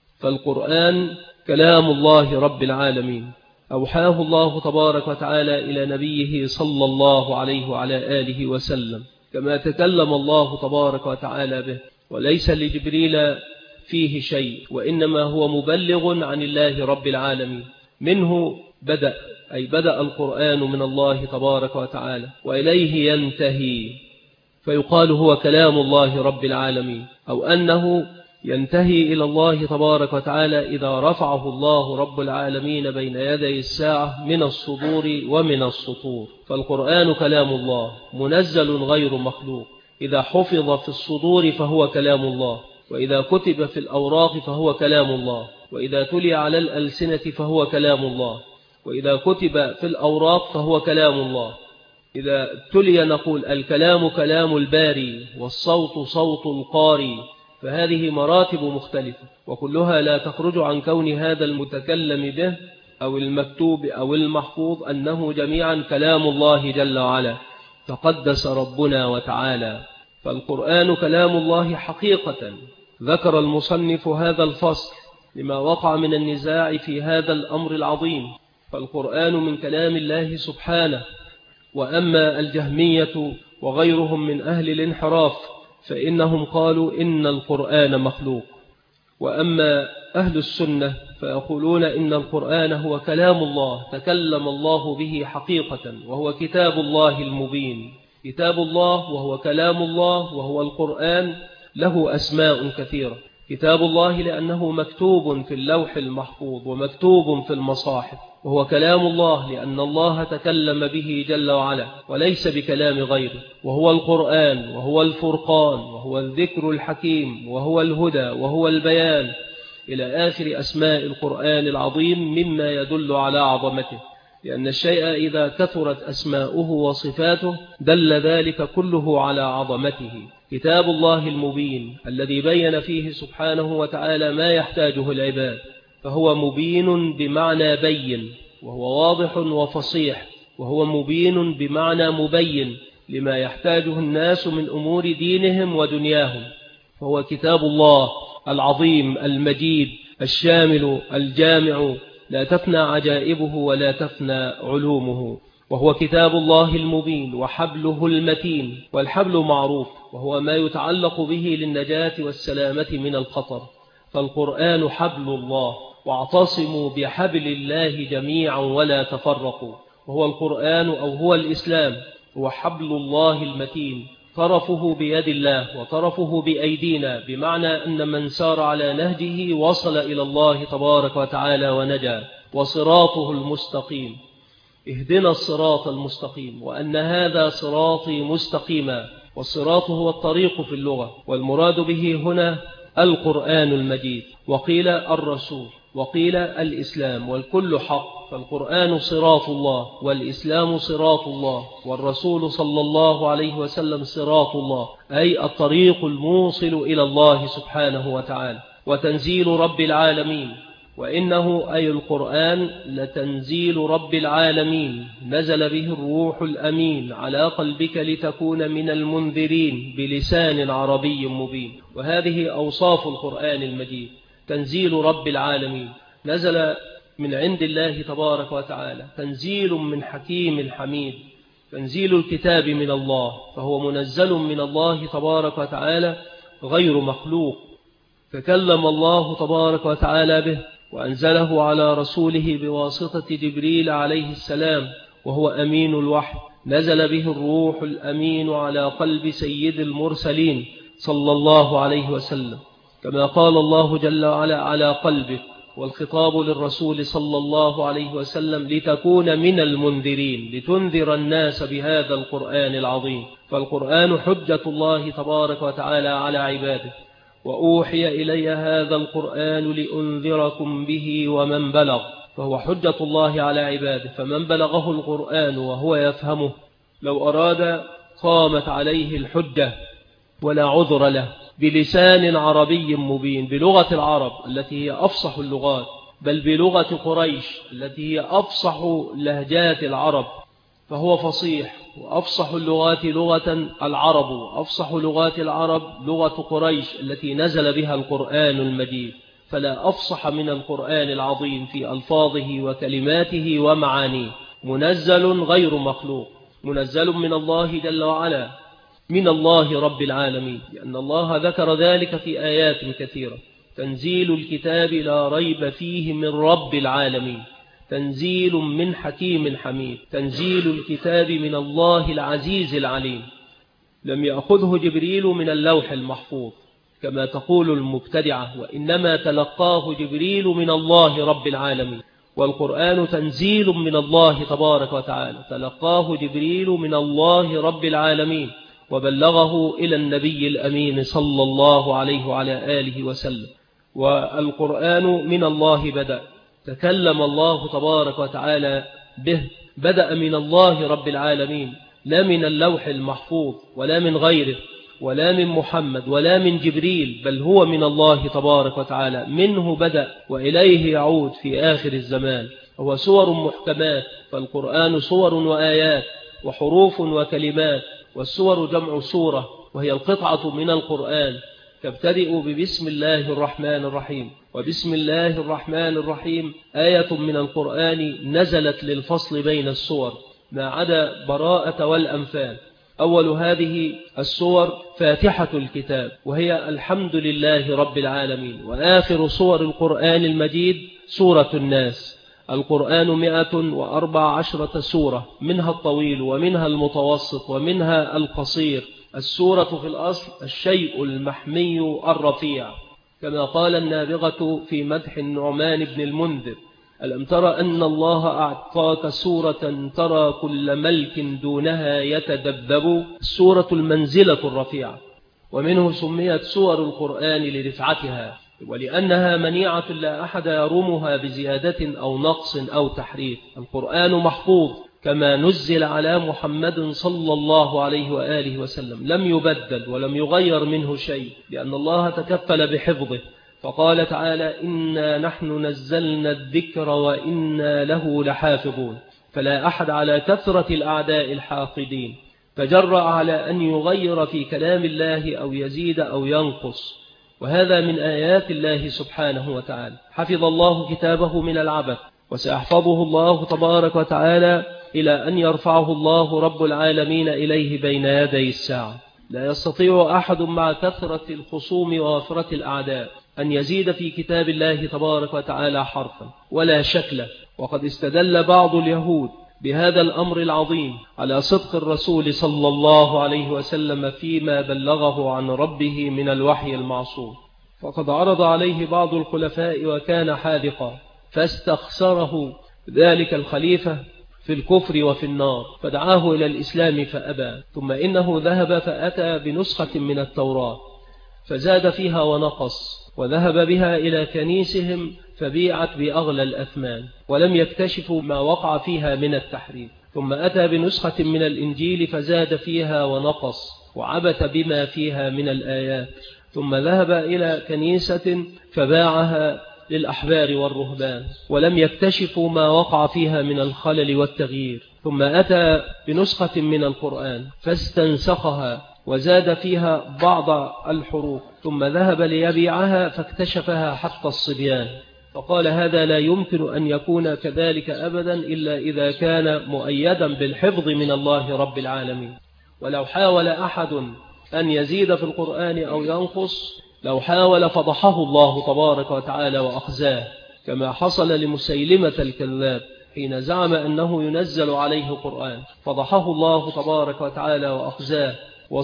S1: فالقرآن كلام الله رب العالمين، أوحاه الله تبارك وتعالى إلى نبيه صلى الله عليه وعلى آله وسلم، كما تكلم الله تبارك وتعالى به، وليس لجبريل فيه شيء، وإنما هو مبلغ عن الله رب العالمين. منه بدأ، أي بدأ القرآن من الله تبارك وتعالى وإليه ينتهي، فيقال هو كلام الله رب العالمين، أو أنه ينتهي إلى الله تبارك وتعالى إذا رفعه الله رب العالمين بين يدي الساعة من الصدور ومن السطور. فالقرآن كلام الله منزل غير مخلوق، إذا حفظ في الصدور فهو كلام الله، وإذا كتب في الأوراق فهو كلام الله، وإذا تلي على الألسنة فهو كلام الله، وإذا كتب في الأوراق فهو كلام الله. إذا تلي نقول الكلام كلام الباري، والصوت صوت القاري، فهذه مراتب مختلفة، وكلها لا تخرج عن كون هذا المتكلم به أو المكتوب أو المحفوظ أنه جميعا كلام الله جل وعلا، تقدس ربنا وتعالى. فالقرآن كلام الله حقيقة. ذكر المصنف هذا الفصل لما وقع من النزاع في هذا الأمر العظيم، فالقرآن من كلام الله سبحانه. وأما الجهمية وغيرهم من أهل الانحراف فإنهم قالوا إن القرآن مخلوق. وأما أهل السنة فيقولون إن القرآن هو كلام الله، تكلم الله به حقيقة، وهو كتاب الله المبين. كتاب الله وهو كلام الله وهو القرآن له أسماء كثيرة. كتاب الله لأنه مكتوب في اللوح المحفوظ ومكتوب في المصاحف، وهو كلام الله لأن الله تكلم به جل وعلا وليس بكلام غيره. وهو القرآن وهو الفرقان وهو الذكر الحكيم وهو الهدى وهو البيان إلى آخر أسماء القرآن العظيم، مما يدل على عظمته، لأن الشيء إذا كثرت أسماؤه وصفاته دل ذلك كله على عظمته. كتاب الله المبين الذي بين فيه سبحانه وتعالى ما يحتاجه العباد، فهو مبين بمعنى بين، وهو واضح وفصيح، وهو مبين بمعنى مبين لما يحتاجه الناس من أمور دينهم ودنياهم. فهو كتاب الله العظيم المجيد الشامل الجامع، لا تفنى عجائبه ولا تفنى علومه. وهو كتاب الله المبين وحبله المتين، والحبل معروف وهو ما يتعلق به للنجاة والسلامة من الخطر. فالقرآن حبل الله، واعتصموا بحبل الله جميعا ولا تفرقوا. وهو القرآن أو هو الإسلام، هو حبل الله المتين، طرفه بيد الله وطرفه بأيدينا، بمعنى أن من سار على نهجه وصل إلى الله تبارك وتعالى ونجا. وصراطه المستقيم، اهدنا الصراط المستقيم، وأن هذا صراطي مستقيما. والصراط هو الطريق في اللغة، والمراد به هنا القرآن المجيد، وقيل الرسول، وقيل الإسلام، والكل حق. فالقرآن صراط الله، والإسلام صراط الله، والرسول صلى الله عليه وسلم صراط الله، أي الطريق الموصل إلى الله سبحانه وتعالى. وتنزيل رب العالمين، وإنه أي القرآن لتنزيل رب العالمين، نزل به الروح الأمين على قلبك لتكون من المنذرين بلسان عربي مبين. وهذه أوصاف القرآن المجيد: تنزيل رب العالمين، نزل من عند الله تبارك وتعالى، تنزيل من حكيم حميد، تنزيل الكتاب من الله، فهو منزل من الله تبارك وتعالى غير مخلوق، تكلم الله تبارك وتعالى به وأنزله على رسوله بواسطة جبريل عليه السلام، وهو أمين الوحي، نزل به الروح الأمين على قلب سيد المرسلين صلى الله عليه وسلم، كما قال الله جل وعلا على قلبه، والخطاب للرسول صلى الله عليه وسلم لتكون من المنذرين، لتنذر الناس بهذا القرآن العظيم. فالقرآن حجة الله تبارك وتعالى على عباده. وأوحي إلي هذا القرآن لأنذركم به ومن بلغ، فهو حجة الله على عباده، فمن بلغه القرآن وهو يفهمه لو أراد قامت عليه الحجة ولا عذر له، بلسان عربي مبين، بلغة العرب التي هي أفصح اللغات، بل بلغة قريش التي هي أفصح لهجات العرب، فهو فصيح. وأفصح اللغات لغة العرب، وأفصح لغات العرب لغة قريش التي نزل بها القرآن المجيد، فلا أفصح من القرآن العظيم في ألفاظه وكلماته ومعانيه، منزل غير مخلوق، منزل من الله جل وعلا، من الله رب العالمين، لأن الله ذكر ذلك في آيات كثيرة. تنزيل الكتاب لا ريب فيه من رب العالمين، تنزيل من حكيم حميد، تنزيل الكتاب من الله العزيز العليم. لم يأخذه جبريل من اللوح المحفوظ كما تقول المبتدعة، وإنما تلقاه جبريل من الله رب العالمين، والقرآن تنزيل من الله تبارك وتعالى، تلقاه جبريل من الله رب العالمين وبلغه إلى النبي الأمين صلى الله عليه وعلى آله وسلم. والقرآن من الله بدأ، تكلم الله تبارك وتعالى به، بدأ من الله رب العالمين، لا من اللوح المحفوظ ولا من غيره ولا من محمد ولا من جبريل، بل هو من الله تبارك وتعالى، منه بدأ وإليه يعود في آخر الزمان. هو سور محكمات، فالقرآن صور وآيات وحروف وكلمات، والسور جمع سورة وهي القطعة من القرآن. تبتدئ ببسم الله الرحمن الرحيم، وبسم الله الرحمن الرحيم آية من القرآن نزلت للفصل بين السور ما عدا براءة والأنفال. أول هذه السور فاتحة الكتاب وهي الحمد لله رب العالمين، وآخر سور القرآن المجيد سورة الناس. القرآن 114 سورة، منها الطويل ومنها المتوسط ومنها القصير. السورة في الأصل الشيء المحمي الرفيع، كما قال النابغة في مدح النعمان بن المنذر: ألم تر أن الله أعطاك سورة ترى كل ملك دونها يتدبب. السورة المنزلة الرفيعة، ومنه سميت سور القرآن لرفعتها، ولأنها منيعة لا أحد يرمها بزيادة أو نقص أو تحريف. القرآن محفوظ كما نزل على محمد صلى الله عليه وآله وسلم، لم يبدل ولم يغير منه شيء، لأن الله تكفل بحفظه، فقال تعالى: إنا نحن نزلنا الذكر وإنا له لحافظون. فلا أحد على كثرة الأعداء الحاقدين تجرأ على أن يغير في كلام الله أو يزيد أو ينقص، وهذا من آيات الله سبحانه وتعالى. حفظ الله كتابه من العبث، وسيحفظه الله تبارك وتعالى إلى أن يرفعه الله رب العالمين إليه بين يدي الساعة. لا يستطيع أحد مع كثرة الخصوم ووفرة الأعداء أن يزيد في كتاب الله تبارك وتعالى حرفا ولا شكلا. وقد استدل بعض اليهود بهذا الأمر العظيم على صدق الرسول صلى الله عليه وسلم فيما بلغه عن ربه من الوحي المعصوم، فقد عرض عليه بعض الخلفاء وكان حاذقا، فاستخسره ذلك الخليفة في الكفر وفي النار، فدعاه إلى الإسلام فأبى. ثم إنه ذهب فأتى بنسخة من التوراة فزاد فيها ونقص، وذهب بها إلى كنيسهم فبيعت بأغلى الأثمان، ولم يكتشفوا ما وقع فيها من التحريف. ثم أتى بنسخة من الإنجيل فزاد فيها ونقص، وعبث بما فيها من الآيات. ثم ذهب إلى كنيسة فباعها للأحبار والرهبان، ولم يكتشفوا ما وقع فيها من الخلل والتغيير. ثم أتى بنسخة من القرآن فاستنسخها وزاد فيها بعض الحروف، ثم ذهب ليبيعها فاكتشفها حتى الصبيان، فقال: هذا لا يمكن أن يكون كذلك أبدا إلا إذا كان مؤيدا بالحفظ من الله رب العالمين. ولو حاول أحد أن يزيد في القرآن أو ينقص، لو حاول فضحه الله تبارك وتعالى وأخزاه، كما حصل لمسيلمة الكذاب حين زعم أنه ينزل عليه قرآن، فضحه الله تبارك وتعالى وأخزاه،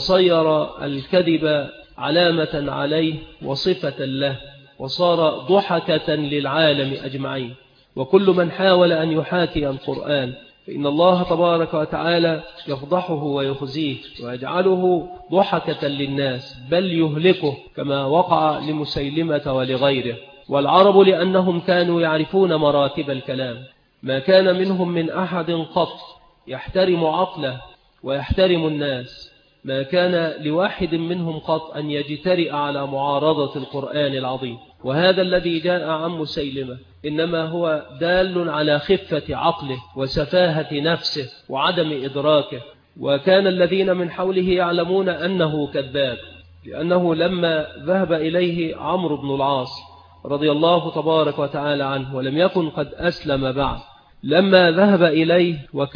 S1: وصير الكذب علامة عليه وصفة له، وصار ضحكة للعالم أجمعين. وكل من حاول أن يحاكي القرآن فإن الله تبارك وتعالى يفضحه ويخزيه ويجعله ضحكة للناس، بل يهلكه كما وقع لمسيلمة ولغيره.
S2: والعرب لأنهم كانوا يعرفون مراتب الكلام، ما كان منهم من أحد قط يحترم عقله ويحترم الناس، ما كان لواحد منهم قط أن يجترئ على معارضة القرآن العظيم. وهذا الذي جاء عن مسيلمة إنما هو دال على خفة عقله وسفاهة نفسه وعدم إدراكه. وكان الذين من حوله يعلمون أنه كذاب، لأنه لما ذهب إليه عمرو بن العاص رضي الله تبارك وتعالى عنه ولم يكن قد أسلم بعد، لما ذهب إليه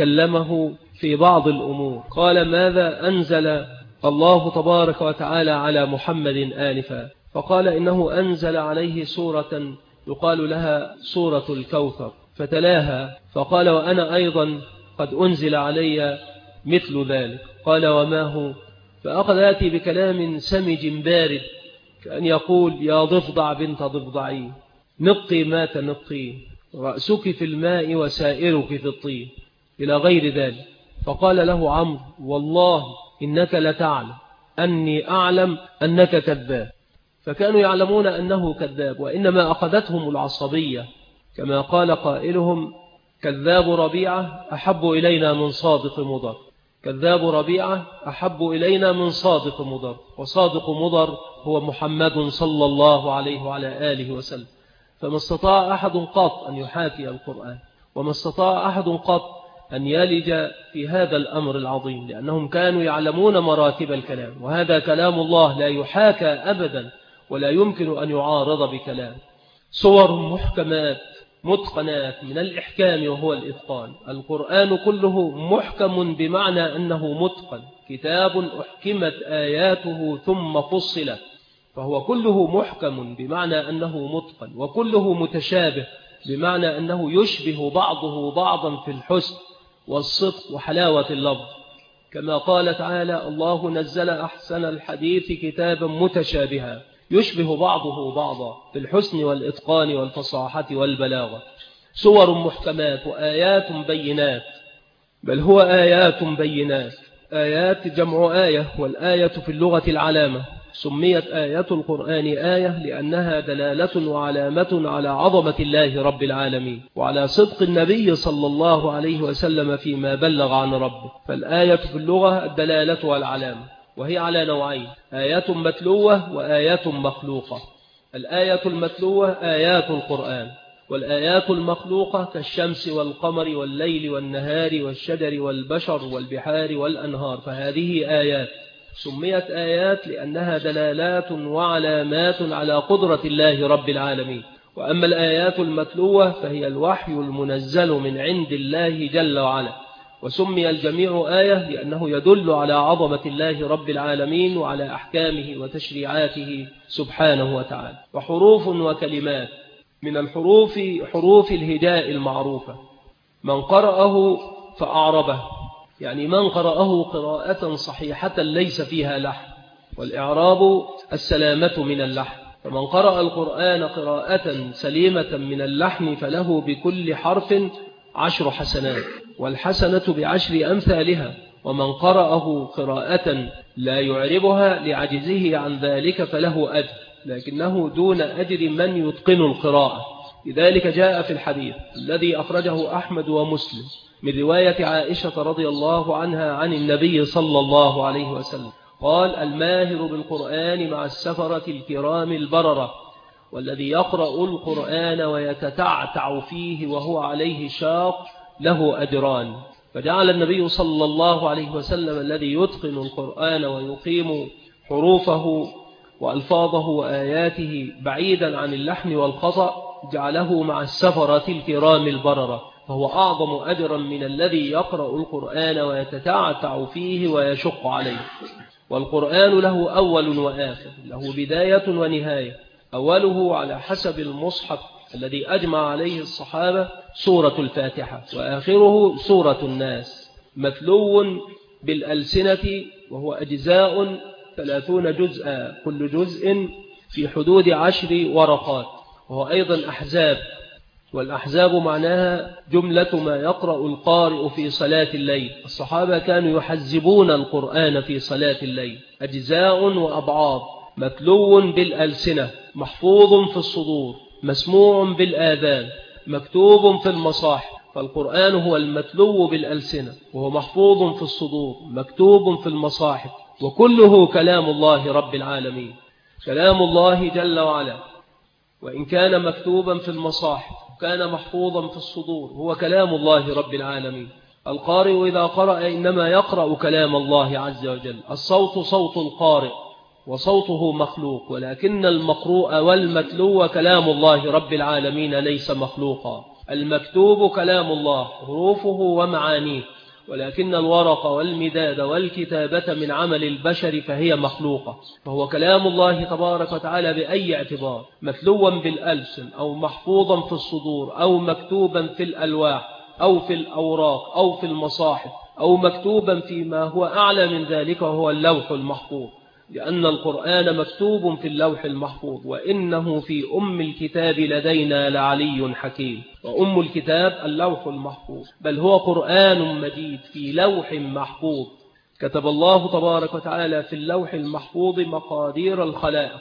S2: وكلمه في بعض الأمور قال: ماذا أنزل الله تبارك وتعالى على محمد آنفا؟ فقال: إنه أنزل عليه سورة يقال لها سورة الكوثر، فتلاها، فقال: وأنا أيضا قد أنزل علي مثل ذلك. قال: وما هو؟ فأخذ يأتي بكلام سمج بارد كأن يقول: يا ضفدع بنت ضفدعي، نقي ما تنقي، رأسك في الماء وسائرك في الطين، إلى غير ذلك. فقال له عمرو: والله إنك لتعلم أني أعلم أنك كذاب. فكانوا يعلمون أنه كذاب، وإنما أخذتهم العصبية، كما قال قائلهم: كذاب ربيعة أحب إلينا من صادق مضر. كذاب ربيعة أحب إلينا من صادق مضر، وصادق مضر هو محمد صلى الله عليه وعلى آله وسلم. فما استطاع أحد قط أن يحاكي القرآن، وما استطاع أحد قط أن يلج في هذا الأمر العظيم، لأنهم كانوا يعلمون مراتب الكلام، وهذا كلام الله لا يحاكى أبدا ولا يمكن أن يعارض بكلام. صور محكمات متقنات من الإحكام وهو الإتقان. القرآن كله محكم بمعنى أنه متقن، كتاب أحكمت آياته ثم فصلت، فهو كله محكم بمعنى أنه متقن، وكله متشابه بمعنى أنه يشبه بعضه بعضا في الحسن والصدق وحلاوة اللفظ، كما قال تعالى: الله نزل أحسن الحديث كتابا متشابها يشبه بعضه بعضا في الحسن والإتقان والفصاحة والبلاغة. سور محكمات وآيات بينات، بل هو آيات بينات. آيات جمع آية، والآية في اللغة العلامة. سميت آية القرآن آية لأنها دلالة وعلامة على عظمة الله رب العالمين وعلى صدق النبي صلى الله عليه وسلم فيما بلغ عن ربه. فالآية في اللغة الدلالة والعلامة، وهي على نوعين: آيات متلوة وآيات مخلوقة. الآية المتلوة آيات القرآن، والآيات المخلوقة كالشمس والقمر والليل والنهار والشجر والبشر والبحار والأنهار، فهذه آيات. سميت آيات لأنها دلالات وعلامات على قدرة الله رب العالمين. وأما الآيات المتلوة فهي الوحي المنزل من عند الله جل وعلا. وسمي الجميع آية لأنه يدل على عظمة الله رب العالمين وعلى أحكامه وتشريعاته سبحانه وتعالى. وحروف وكلمات. من الحروف حروف الهجاء المعروفة، من قرأه فأعربه، يعني من قرأه قراءة صحيحة ليس فيها لحن، والإعراب السلامة من اللحن. فمن قرأ القرآن قراءة سليمة من اللحن فله بكل حرف 10 حسنات، والحسنة ب10 أمثالها. ومن قرأه قراءة لا يعربها لعجزه عن ذلك فله أجر، لكنه دون أجر من يتقن القراءة. لذلك جاء في الحديث الذي أخرجه أحمد ومسلم من رواية عائشة رضي الله عنها عن النبي صلى الله عليه وسلم قال: الماهر بالقرآن مع السفرة الكرام البررة، والذي يقرأ القرآن ويتتعتع فيه وهو عليه شاق له أجران. فجعل النبي صلى الله عليه وسلم الذي يتقن القرآن ويقيم حروفه وألفاظه وآياته بعيدا عن اللحن والخطأ، جعله مع السفرة الكرام البررة، فهو أعظم أجرا من الذي يقرأ القرآن ويتتعتع فيه ويشق عليه. والقرآن له أول وآخر، له بداية ونهاية. أوله على حسب المصحف الذي أجمع عليه الصحابة سورة الفاتحة، وآخره سورة الناس، متلو بالألسنة، وهو أجزاء 30 جزءا، كل جزء في حدود 10 ورقات، وهو أيضا أحزاب. والأحزاب معناها جملة ما يقرأ القارئ في صلاة الليل. الصحابة كانوا يحزبون القرآن في صلاة الليل. أجزاء وأبعاض، متلو بالألسنة، محفوظ في الصدور، مسموع بالآذان، مكتوب في المصاحف. فالقرآن هو المتلو بالألسنة، وهو محفوظ في الصدور، مكتوب في المصاحف، وكله كلام الله رب العالمين، كلام الله جل وعلا. وإن كان مكتوبا في المصاحف كان محفوظا في الصدور، هو كلام الله رب العالمين. القارئ إذا قرأ إنما يقرأ كلام الله عز وجل. الصوت صوت القارئ وصوته مخلوق، ولكن المقروء والمتلو كلام الله رب العالمين ليس مخلوقا. المكتوب كلام الله حروفه ومعانيه، ولكن الورق والمداد والكتابة من عمل البشر فهي مخلوقة. فهو كلام الله تبارك وتعالى بأي اعتبار، متلوا بالألسن أو محفوظا في الصدور أو مكتوبا في الألواح أو في الأوراق أو في المصاحف أو مكتوبا فيما هو أعلى من ذلك وهو اللوح المحفوظ، لأن القرآن مكتوب في اللوح المحفوظ. وإنه في أم الكتاب لدينا لعلي حكيم. وأم الكتاب اللوح المحفوظ، بل هو قرآن مجيد في لوح محفوظ. كتب الله تبارك وتعالى في اللوح المحفوظ مقادير الخلائق.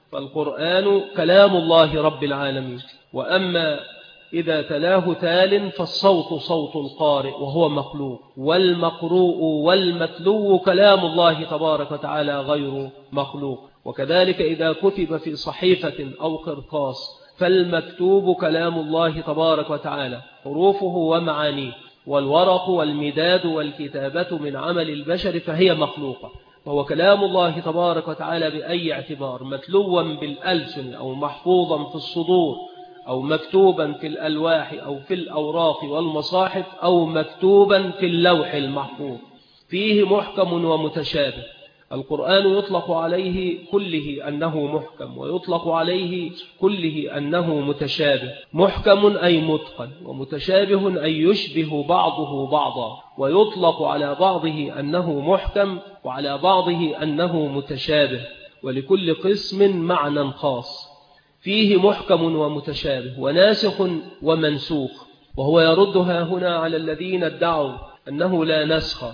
S2: فالقرآن كلام الله رب العالمين. وأما إذا تلاه تال فالصوت صوت القارئ وهو مخلوق، والمقروء والمتلو كلام الله تبارك وتعالى غير مخلوق. وكذلك إذا كتب في صحيفة أو قرطاس فالمكتوب كلام الله تبارك وتعالى حروفه ومعانيه، والورق والمداد والكتابة من عمل البشر فهي مخلوقة. وهو كلام الله تبارك وتعالى بأي اعتبار، متلوا بالألسن أو محفوظا في الصدور أو مكتوبا في الألواح أو في الأوراق والمصاحف أو مكتوبا في اللوح المحفوظ. فيه محكم ومتشابه. القرآن يطلق عليه كله أنه محكم، ويطلق عليه كله أنه متشابه. محكم أي متقن، ومتشابه أي يشبه بعضه بعضا. ويطلق على بعضه أنه محكم وعلى بعضه أنه متشابه، ولكل قسم معنى خاص. فيه محكم ومتشابه وناسخ ومنسوخ. وهو يردها هنا على الذين ادعوا أنه لا نسخ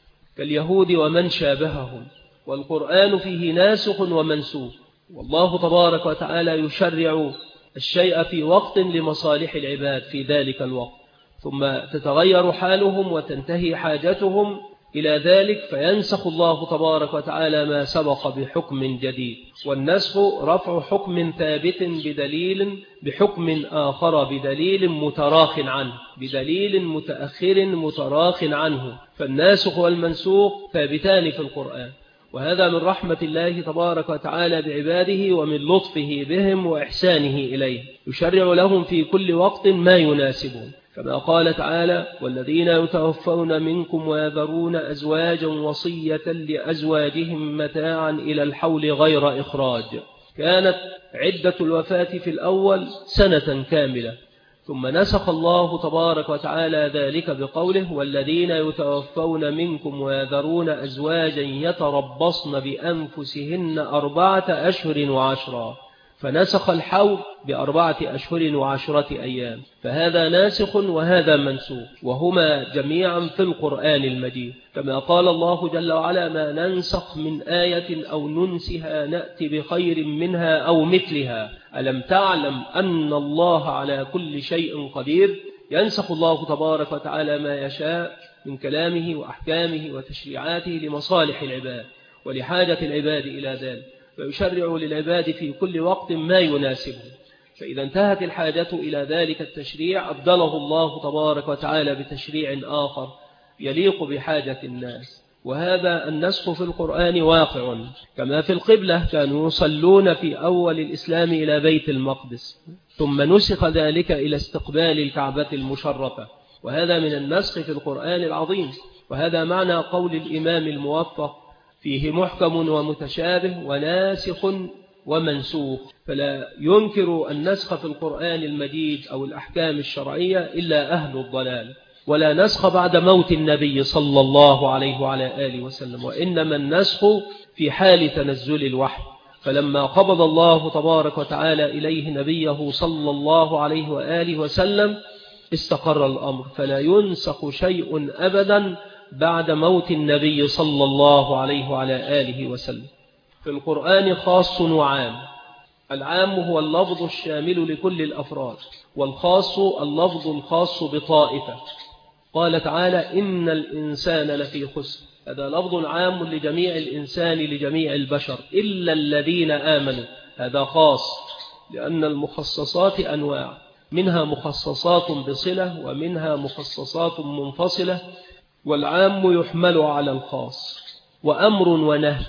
S2: كاليهود ومن شابههم. والقرآن فيه ناسخ ومنسوخ، والله تبارك وتعالى يشرع الشيء في وقت لمصالح العباد في ذلك الوقت، ثم تتغير حالهم وتنتهي حاجتهم إلى ذلك، فينسخ الله تبارك وتعالى ما سبق بحكم جديد. والنسخ رفع حكم ثابت بدليل بحكم آخر بدليل متراخ عنه، بدليل متأخر متراخ عنه. فالناسخ والمنسوخ ثابتان في القرآن، وهذا من رحمة الله تبارك وتعالى بعباده ومن لطفه بهم وإحسانه إليه. يشرع لهم في كل وقت ما يناسبهم، كما قال تعالى: والذين يتوفون منكم ويذرون أزواجا وصية لأزواجهم متاعا إلى الحول غير إخراج. كانت عدة الوفاة في الأول سنة كاملة، ثم نسخ الله تبارك وتعالى ذلك بقوله: والذين يتوفون منكم ويذرون أزواجا يتربصن بأنفسهن 4 أشهر وعشرا. فنسخ الحول ب4 أشهر و10 أيام. فهذا ناسخ وهذا منسوخ، وهما جميعا في القرآن المجيد، كما قال الله جل وعلا: ما ننسخ من آية أو ننسها نأتي بخير منها أو مثلها ألم تعلم أن الله على كل شيء قدير. ينسخ الله تبارك وتعالى ما يشاء من كلامه وأحكامه وتشريعاته لمصالح العباد ولحاجة العباد إلى ذلك، فيشرع للعباد في كل وقت ما يناسبه. فإذا انتهت الحاجة إلى ذلك التشريع أبدله الله تبارك وتعالى بتشريع آخر يليق بحاجة الناس. وهذا النسخ في القرآن واقع، كما في القبلة كانوا يصلون في أول الإسلام إلى بيت المقدس، ثم نسخ ذلك إلى استقبال الكعبة المشرفة، وهذا من النسخ في القرآن العظيم. وهذا معنى قول الإمام الموفق: فيه محكم ومتشابه وناسخ ومنسوخ. فلا ينكر النسخ في القرآن المجيد أو الأحكام الشرعية إلا أهل الضلال، ولا نسخ بعد موت النبي صلى الله عليه وعلى آله وسلم، وإنما النسخ في حال تنزل الوحي. فلما قبض الله تبارك وتعالى إليه نبيه صلى الله عليه وآله وسلم استقر الأمر، فلا ينسخ شيء أبدا بعد موت النبي صلى الله عليه وعلى آله وسلم. في القرآن خاص وعام. العام هو اللفظ الشامل لكل الأفراد، والخاص اللفظ الخاص بطائفة. قال تعالى إن الإنسان لفي خسر، هذا لفظ عام لجميع الإنسان لجميع البشر إلا الذين آمنوا، هذا خاص، لأن المخصصات أنواع، منها مخصصات بصلة ومنها مخصصات منفصلة، والعام يحمل على الخاص. وأمر ونهي،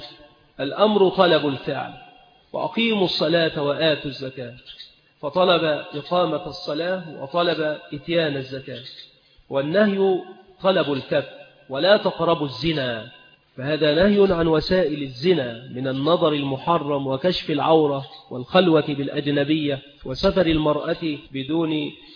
S2: الأمر طلب الفعل، وأقيموا الصلاة وآتوا الزكاة، فطلب إقامة الصلاة وطلب إتيان الزكاة. والنهي طلب الكف، ولا تقربوا الزنا، فهذا نهي عن وسائل الزنا من النظر المحرم وكشف العورة والخلوة بالأجنبية وسفر المرأة بدون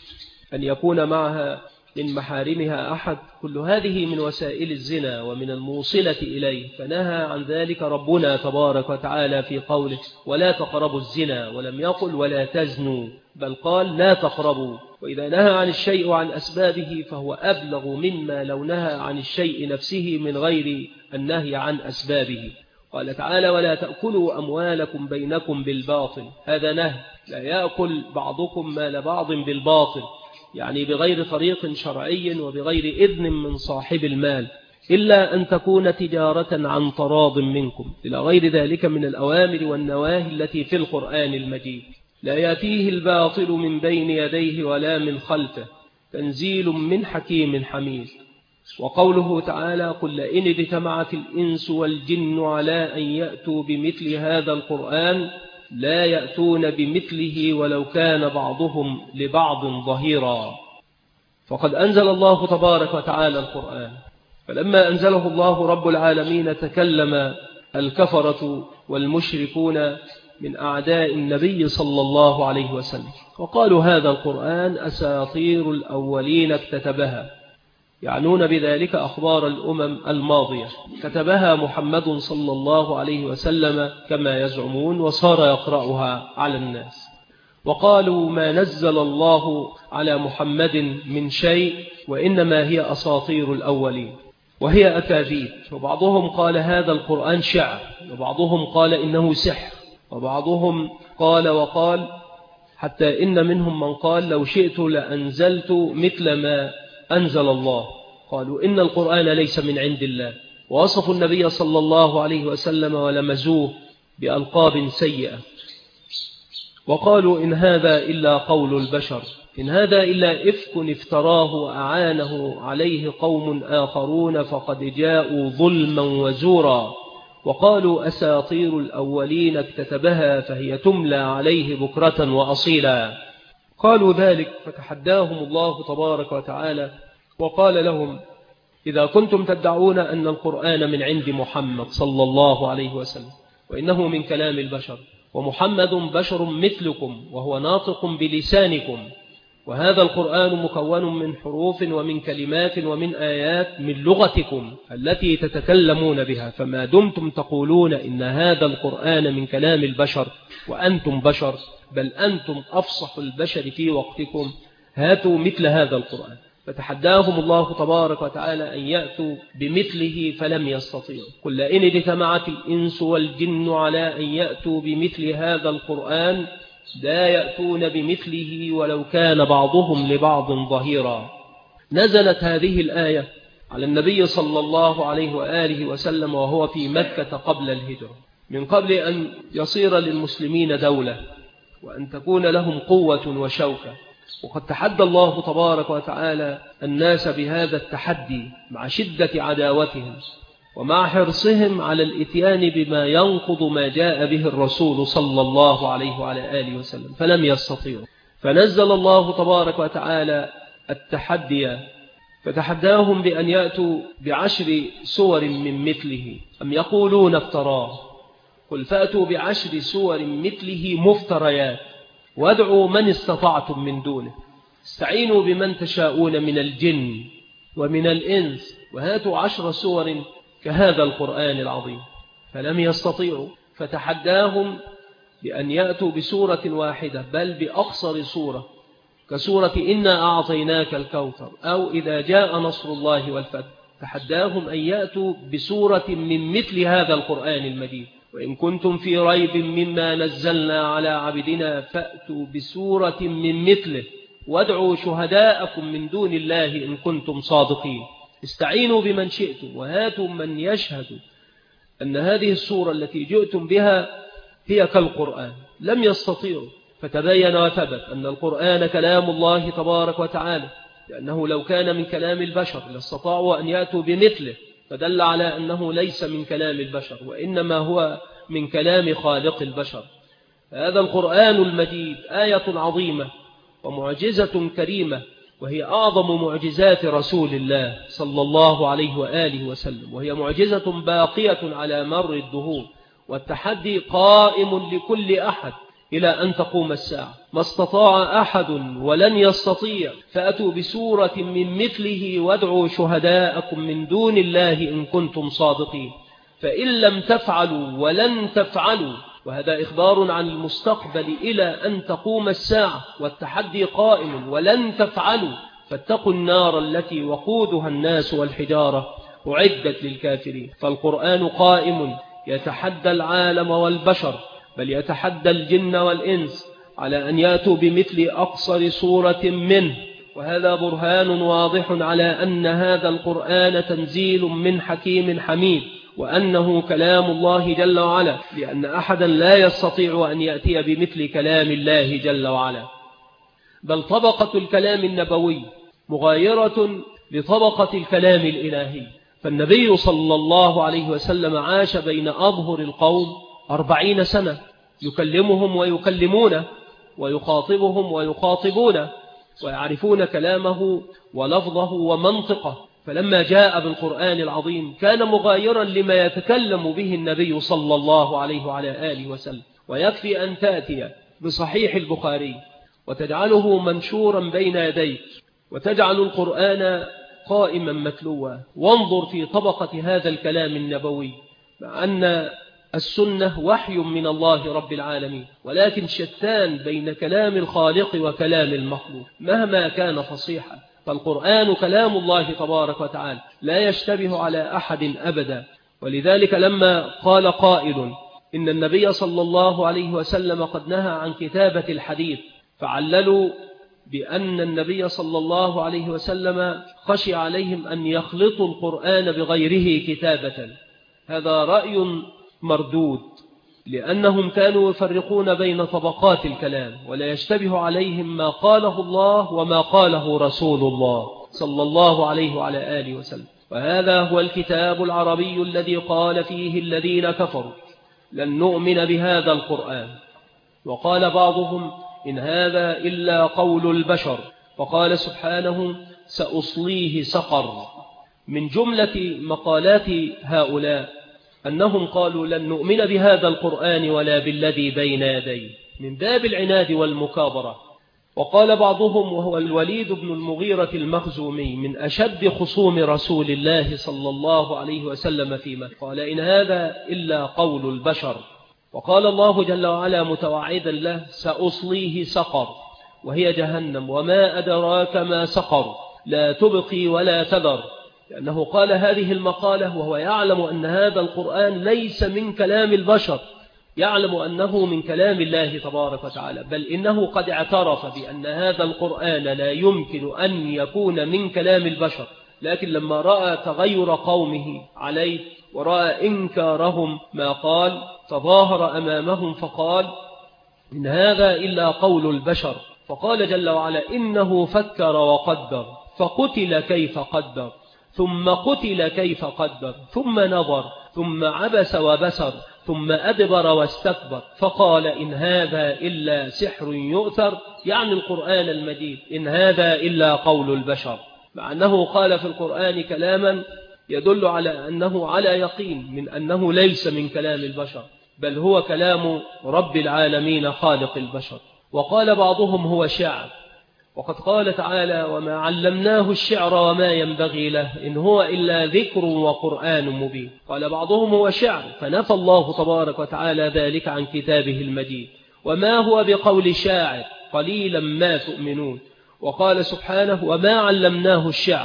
S2: أن يكون معها من محارمها أحد، كل هذه من وسائل الزنا ومن الموصلة إليه، فنهى عن ذلك ربنا تبارك وتعالى في قوله ولا تقربوا الزنا، ولم يقل ولا تزنوا، بل قال لا تقربوا. وإذا نهى عن الشيء وعن أسبابه فهو أبلغ مما لو نهى عن الشيء نفسه من غير النهي عن أسبابه. قال تعالى ولا تأكلوا أموالكم بينكم بالباطل، هذا نهي، لا يأكل بعضكم مال بعض بالباطل، يعني بغير طريق شرعي وبغير إذن من صاحب المال، إلا أن تكون تجارة عن تراض منكم، إلى غير ذلك من الأوامر والنواهي التي في القرآن المجيد. لا يأتيه الباطل من بين يديه ولا من خلفه، تنزيل من حكيم حميد. وقوله تعالى قل إن اجتمعت الإنس والجن على أن يأتوا بمثل هذا القرآن لا يأتون بمثله ولو كان بعضهم لبعض ظهيرا. فقد أنزل الله تبارك وتعالى القرآن، فلما أنزله الله رب العالمين تكلم الكفرة والمشركون من أعداء النبي صلى الله عليه وسلم، وقالوا هذا القرآن أساطير الأولين اكتتبها، يعنون بذلك أخبار الأمم الماضية، كتبها محمد صلى الله عليه وسلم كما يزعمون، وصار يقرأها على الناس. وقالوا ما نزل الله على محمد من شيء وإنما هي أساطير الأولين، وهي أكاذيب. وبعضهم قال هذا القرآن شعر، وبعضهم قال إنه سحر، وبعضهم قال وقال، حتى إن منهم من قال لو شئت لأنزلت مثل ما أنزل الله. قالوا إن القرآن ليس من عند الله، ووصفوا النبي صلى الله عليه وسلم ولمزوه بألقاب سيئة، وقالوا إن هذا إلا قول البشر، إن هذا إلا إفك افتراه وأعانه عليه قوم آخرون فقد جاءوا ظلما وزورا. وقالوا أساطير الأولين اكتتبها فهي تملى عليه بكرة وأصيلا. قالوا ذلك فتحداهم الله تبارك وتعالى وقال لهم إذا كنتم تدعون أن القرآن من عند محمد صلى الله عليه وسلم وإنه من كلام البشر، ومحمد بشر مثلكم وهو ناطق بلسانكم، وهذا القرآن مكون من حروف ومن كلمات ومن آيات من لغتكم التي تتكلمون بها، فما دمتم تقولون إن هذا القرآن من كلام البشر وأنتم بشر، بل أنتم أفصح البشر في وقتكم، هاتوا مثل هذا القرآن. فتحداهم الله تبارك وتعالى أن يأتوا بمثله فلم يستطيعوا. قل إن اجتمعت الإنس والجن على أن يأتوا بمثل هذا القرآن لا يأتون بمثله ولو كان بعضهم لبعض ظهيرا. نزلت هذه الآية على النبي صلى الله عليه وآله وسلم وهو في مكة قبل الهجرة، من قبل أن يصير للمسلمين دولة وأن تكون لهم قوة وشوكة. وقد تحدى الله تبارك وتعالى الناس بهذا التحدي مع شدة عداوتهم ومع حرصهم على الاتيان بما ينقض ما جاء به الرسول صلى الله عليه وعلى آله وسلم، فلم يستطيعوا. فنزل الله تبارك وتعالى التحدي، فتحداهم بأن يأتوا ب10 سور من مثله أم يقولون افتراه، قل فأتوا ب10 سور مثله مفتريات وادعوا من استطعتم من دونه، استعينوا بمن تشاءون من الجن ومن الإنس وهاتوا 10 سور كهذا القرآن العظيم، فلم يستطيعوا. فتحداهم بأن يأتوا بسورة واحدة بل بأقصر سورة كسورة إنا أعطيناك الكوثر أو إذا جاء نصر الله والفتح. تحداهم أن يأتوا بسورة من مثل هذا القرآن المجيد، وإن كنتم في ريب مما نزلنا على عبدنا فأتوا بسورة من مثله وادعوا شهداءكم من دون الله إن كنتم صادقين. استعينوا بمن شئتم وهاتوا من يشهد أن هذه السورة التي جئتم بها هي كالقرآن. لم يستطيعوا، فتبين وثبت أن القرآن كلام الله تبارك وتعالى، لأنه لو كان من كلام البشر لاستطاعوا أن يأتوا بمثله، فدل على أنه ليس من كلام البشر وإنما هو من كلام خالق البشر. هذا القرآن المجيد آية عظيمة ومعجزة كريمة، وهي أعظم معجزات رسول الله صلى الله عليه وآله وسلم، وهي معجزة باقية على مر الدهور، والتحدي قائم لكل أحد إلى أن تقوم الساعة. ما استطاع أحد ولن يستطيع، فأتوا بسورة من مثله وادعوا شهداءكم من دون الله إن كنتم صادقين. فإن لم تفعلوا ولن تفعلوا، وهذا إخبار عن المستقبل إلى أن تقوم الساعة، والتحدي قائم ولن تفعلوا، فاتقوا النار التي وقودها الناس والحجارة أعدت للكافرين. فالقرآن قائم يتحدى العالم والبشر، بل يتحدى الجن والإنس على أن يأتوا بمثل أقصر سورة منه، وهذا برهان واضح على أن هذا القرآن تنزيل من حكيم حميد، وأنه كلام الله جل وعلا، لأن أحدا لا يستطيع أن يأتي بمثل كلام الله جل وعلا. بل طبقة الكلام النبوي مغايرة لطبقة الكلام الإلهي. فالنبي صلى الله عليه وسلم عاش بين أظهر القوم 40 سنة، يكلمهم ويكلمونه، ويخاطبهم ويخاطبونه، ويعرفون كلامه ولفظه ومنطقه. فلما جاء بالقرآن العظيم كان مغايرا لما يتكلم به النبي صلى الله عليه وعلى آله وسلم. ويكفي أن تأتي بصحيح البخاري وتجعله منشورا بين يديك، وتجعل القرآن قائما متلوا، وانظر في طبقة هذا الكلام النبوي، مع أن السنة وحي من الله رب العالمين، ولكن شتان بين كلام الخالق وكلام المخلوق مهما كان فصيحا. فالقرآن كلام الله تبارك وتعالى لا يشتبه على أحد أبدا. ولذلك لما قال قائل إن النبي صلى الله عليه وسلم قد نهى عن كتابة الحديث، فعللوا بأن النبي صلى الله عليه وسلم خشي عليهم أن يخلطوا القرآن بغيره كتابة. هذا رأي مردود، لأنهم كانوا يفرقون بين طبقات الكلام، ولا يشتبه عليهم ما قاله الله وما قاله رسول الله صلى الله عليه وعلى آله وسلم. وهذا هو الكتاب العربي الذي قال فيه الذين كفروا لن نؤمن بهذا القرآن. وقال بعضهم إن هذا إلا قول البشر، وقال سبحانه سأصليه سقر. من جملة مقالات هؤلاء أنهم قالوا لن نؤمن بهذا القرآن ولا بالذي بين يديه، من باب العناد والمكابرة. وقال بعضهم وهو الوليد بن المغيرة المخزومي من أشد خصوم رسول الله صلى الله عليه وسلم فيما قال إن هذا إلا قول البشر. وقال الله جل وعلا متوعدا له سأصليه سقر وهي جهنم وما أدراك ما سقر لا تبقي ولا تذر، لأنه قال هذه المقالة وهو يعلم أن هذا القرآن ليس من كلام البشر، يعلم أنه من كلام الله تبارك وتعالى، بل إنه قد اعترف بأن هذا القرآن لا يمكن أن يكون من كلام البشر. لكن لما رأى تغير قومه عليه ورأى إنكارهم ما قال، تظاهر أمامهم فقال إن هذا إلا قول البشر. فقال جل وعلا إنه فكر وقدر فقتل كيف قدر ثم قتل كيف قدر ثم نظر ثم عبس وبسر ثم أدبر واستكبر فقال إن هذا إلا سحر يؤثر، يعني القرآن المجيد، إن هذا إلا قول البشر، مع أنه قال في القرآن كلاما يدل على أنه على يقين من أنه ليس من كلام البشر، بل هو كلام رب العالمين خالق البشر. وقال بعضهم هو شعر، وقد قال تعالى وما علمناه الشعر وما ينبغي له إن هو إلا ذكر وقرآن مبين. قال بعضهم هو شعر، فنفى الله تبارك وتعالى ذلك عن كتابه المجيد، وما هو بقول شاعر قليلا ما تؤمنون. وقال سبحانه وما علمناه الشعر،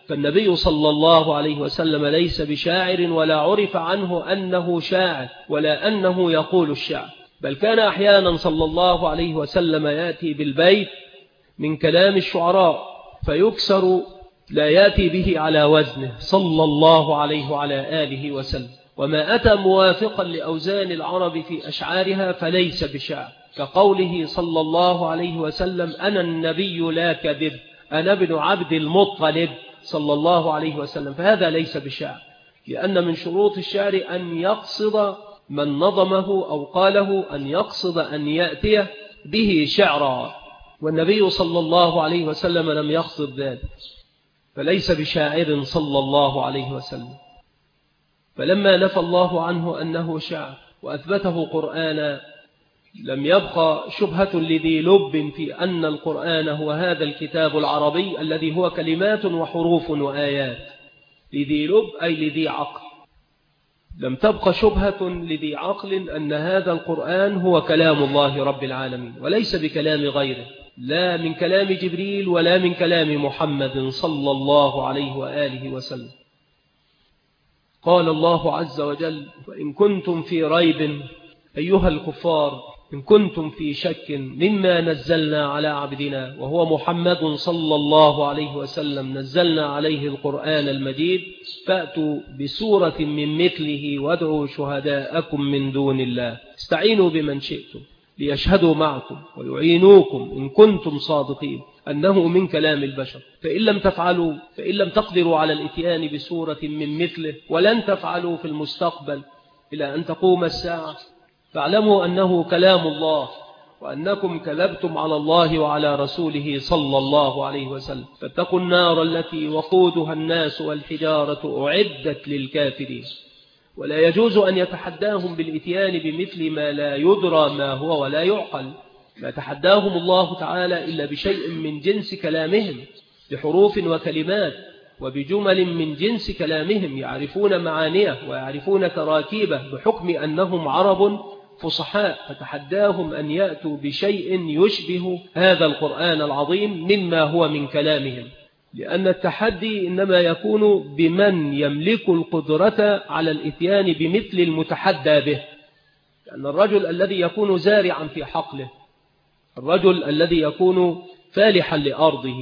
S2: فالنبي صلى الله عليه وسلم ليس بشاعر ولا عرف عنه أنه شاعر ولا أنه يقول الشعر، بل كان أحيانا صلى الله عليه وسلم يأتي بالبيت من كلام الشعراء فيكسر لا يأتي به على وزنه صلى الله عليه وعلى آله وسلم، وما أتى موافقا لأوزان العرب في أشعارها فليس بشعر، كقوله صلى الله عليه وسلم أنا النبي لا كذب، أنا ابن عبد المطلب صلى الله عليه وسلم، فهذا ليس بشعر، لأن من شروط الشعر أن يقصد من نظمه أو قاله أن يقصد أن يأتي به شعرا، والنبي صلى الله عليه وسلم لم يقصد ذلك، فليس بشاعر صلى الله عليه وسلم. فلما نفى الله عنه أنه شعر وأثبته قرآنا لم يبقى شبهة لذي لب في أن القرآن هو هذا الكتاب العربي الذي هو كلمات وحروف وآيات. لذي لب أي لذي عقل، لم تبقى شبهة لذي عقل أن هذا القرآن هو كلام الله رب العالمين وليس بكلام غيره، لا من كلام جبريل ولا من كلام محمد صلى الله عليه وآله وسلم. قال الله عز وجل وإن كنتم في ريب أيها الكفار إن كنتم في شك مما نزلنا على عبدنا وهو محمد صلى الله عليه وسلم نزلنا عليه القرآن المجيد فأتوا بسورة من مثله وادعوا شهداءكم من دون الله استعينوا بمن شئتم ليشهدوا معكم ويعينوكم إن كنتم صادقين أنه من كلام البشر، فإن لم تفعلوا فإن لم تقدروا على الإتيان بسورة من مثله ولن تفعلوا في المستقبل إلى أن تقوم الساعة فاعلموا أنه كلام الله وأنكم كذبتم على الله وعلى رسوله صلى الله عليه وسلم، فاتقوا النار التي وقودها الناس والحجارة أعدت للكافرين. ولا يجوز أن يتحداهم بالإتيان بمثل ما لا يدرى ما هو ولا يعقل، ما تحداهم الله تعالى إلا بشيء من جنس كلامهم بحروف وكلمات وبجمل من جنس كلامهم يعرفون معانيه ويعرفون تراكيبه بحكم أنهم عرب فصحاء، فتحداهم أن يأتوا بشيء يشبه هذا القرآن العظيم مما هو من كلامهم، لأن التحدي إنما يكون بمن يملك القدرة على الإتيان بمثل المتحدى به، لأن الرجل الذي يكون زارعا في حقله، الرجل الذي يكون فالحا لأرضه،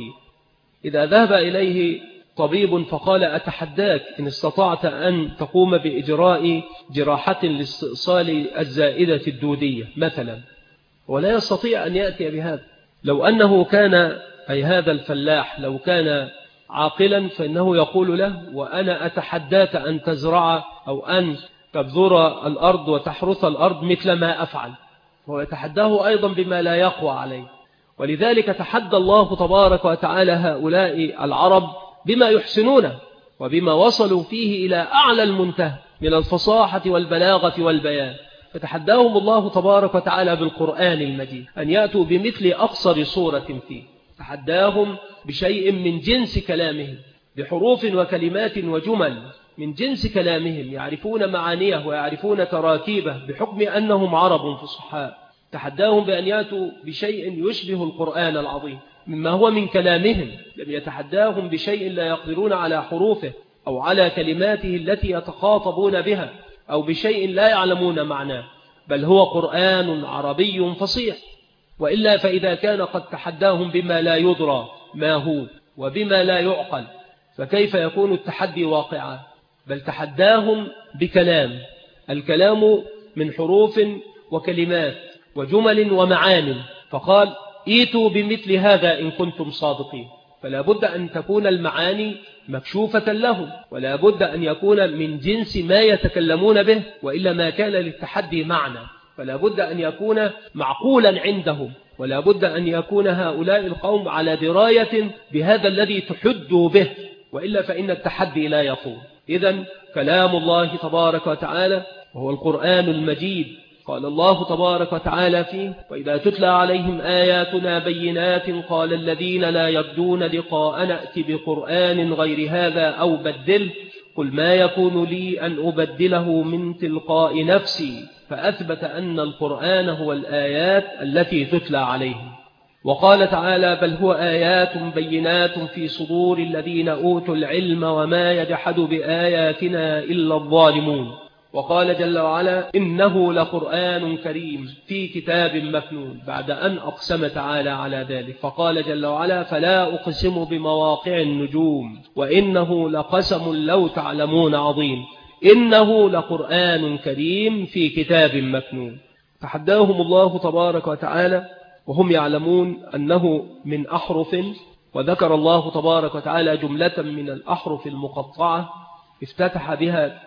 S2: إذا ذهب إليه طبيب فقال أتحداك إن استطعت أن تقوم بإجراء جراحة لاستئصال الزائدة الدودية مثلا، ولا يستطيع أن يأتي بهذا. لو أنه كان أي هذا الفلاح لو كان عاقلا فإنه يقول له وأنا أتحداك أن تزرع أو أن تبذر الأرض وتحرث الأرض مثل ما أفعل، هو يتحداه أيضا بما لا يقوى عليه. ولذلك تحدى الله تبارك وتعالى هؤلاء العرب بما يحسنونه وبما وصلوا فيه إلى أعلى المنتهى من الفصاحة والبلاغة والبيان، فتحداهم الله تبارك وتعالى بالقرآن المجيد أن يأتوا بمثل أقصر صورة فيه، تحداهم بشيء من جنس كلامهم بحروف وكلمات وجمل من جنس كلامهم يعرفون معانيه ويعرفون تراكيبه بحكم أنهم عرب فصحاء، تحداهم بأن يأتوا بشيء يشبه القرآن العظيم مما هو من كلامهم، لم يتحداهم بشيء لا يقدرون على حروفه أو على كلماته التي يتخاطبون بها أو بشيء لا يعلمون معناه، بل هو قرآن عربي فصيح. وإلا فإذا كان قد تحداهم بما لا يدرى ما هو وبما لا يعقل فكيف يكون التحدي واقعا؟ بل تحداهم بكلام، الكلام من حروف وكلمات وجمل ومعان، فقال ايتوا بمثل هذا إن كنتم صادقين، فلا بد أن تكون المعاني مكشوفة لهم ولا بد أن يكون من جنس ما يتكلمون به، وإلا ما كان للتحدي معنى، فلا بد أن يكون معقولا عندهم ولا بد أن يكون هؤلاء القوم على دراية بهذا الذي تحدوا به، وإلا فإن التحدي لا يقوم. إذن كلام الله تبارك وتعالى وهو القرآن المجيد، قال الله تبارك وتعالى فيه وإذا تتلى عليهم آياتنا بينات قال الذين لا يرجون لقاءنا ائت بقرآن غير هذا أو بدله قل ما يكون لي أن أبدله من تلقاء نفسي، فأثبت أن القرآن هو الآيات التي تتلى عليهم. وقال تعالى بل هو آيات بينات في صدور الذين أوتوا العلم وما يجحد بآياتنا إلا الظالمون. وقال جل وعلا إنه لقرآن كريم في كتاب مكنون، بعد أن أقسم تعالى على ذلك فقال جل وعلا فلا أقسم بمواقع النجوم وإنه لقسم لو تعلمون عظيم إنه لقرآن كريم في كتاب مكنون. تحداهم الله تبارك وتعالى وهم يعلمون أنه من أحرف، وذكر الله تبارك وتعالى جملة من الأحرف المقطعة افتتح بها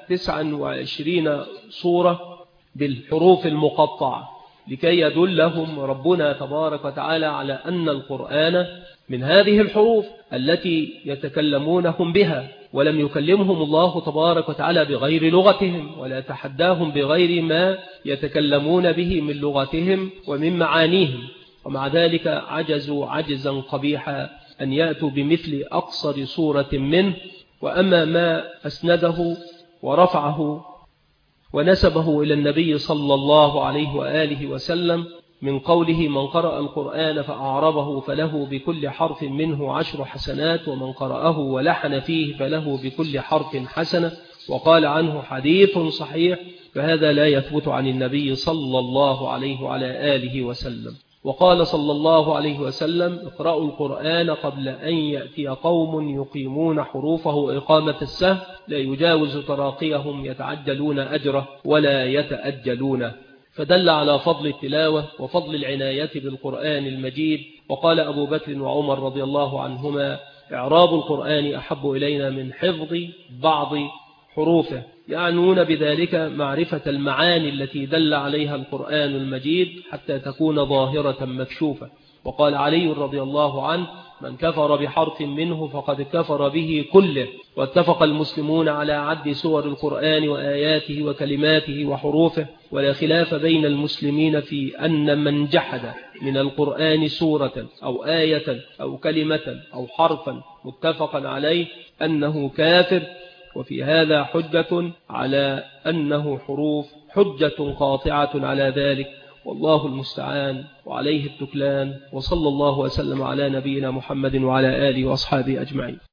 S2: 29 سورة بالحروف المقطعة لكي يدلهم ربنا تبارك وتعالى على أن القرآن من هذه الحروف التي يتكلمونهم بها، ولم يكلمهم الله تبارك وتعالى بغير لغتهم ولا تحداهم بغير ما يتكلمون به من لغتهم ومن معانيهم، ومع ذلك عجزوا عجزا قبيحا أن يأتوا بمثل أقصر سورة منه. وأما ما أسنده ورفعه ونسبه إلى النبي صلى الله عليه وآله وسلم من قوله من قرأ القرآن فأعربه فله بكل حرف منه 10 حسنات ومن قرأه ولحن فيه فله بكل حرف حسنة، وقال عنه حديث صحيح، فهذا لا يثبت عن النبي صلى الله عليه وعلى آله وسلم. وقال صلى الله عليه وسلم اقرأوا القرآن قبل أن يأتي قوم يقيمون حروفه إقامة السهل لا يجاوز تراقيهم يتعجلون أجره ولا يتأجلونه، فدل على فضل التلاوة وفضل العناية بالقرآن المجيد. وقال أبو بكر وعمر رضي الله عنهما إعراب القرآن أحب إلينا من حفظ بعض حروفه، يعنون بذلك معرفة المعاني التي دل عليها القرآن المجيد حتى تكون ظاهرة مكشوفة. وقال علي رضي الله عنه من كفر بحرف منه فقد كفر به كله. واتفق المسلمون على عد سور القرآن وآياته وكلماته وحروفه، ولا خلاف بين المسلمين في أن من جحد من القرآن سورة أو آية أو كلمة أو حرفا متفقا عليه أنه كافر، وفي هذا حجة على أنه حروف، حجة قاطعة على ذلك، والله المستعان وعليه التكلان. وصلى الله وسلم على نبينا محمد وعلى آله وأصحابه أجمعين.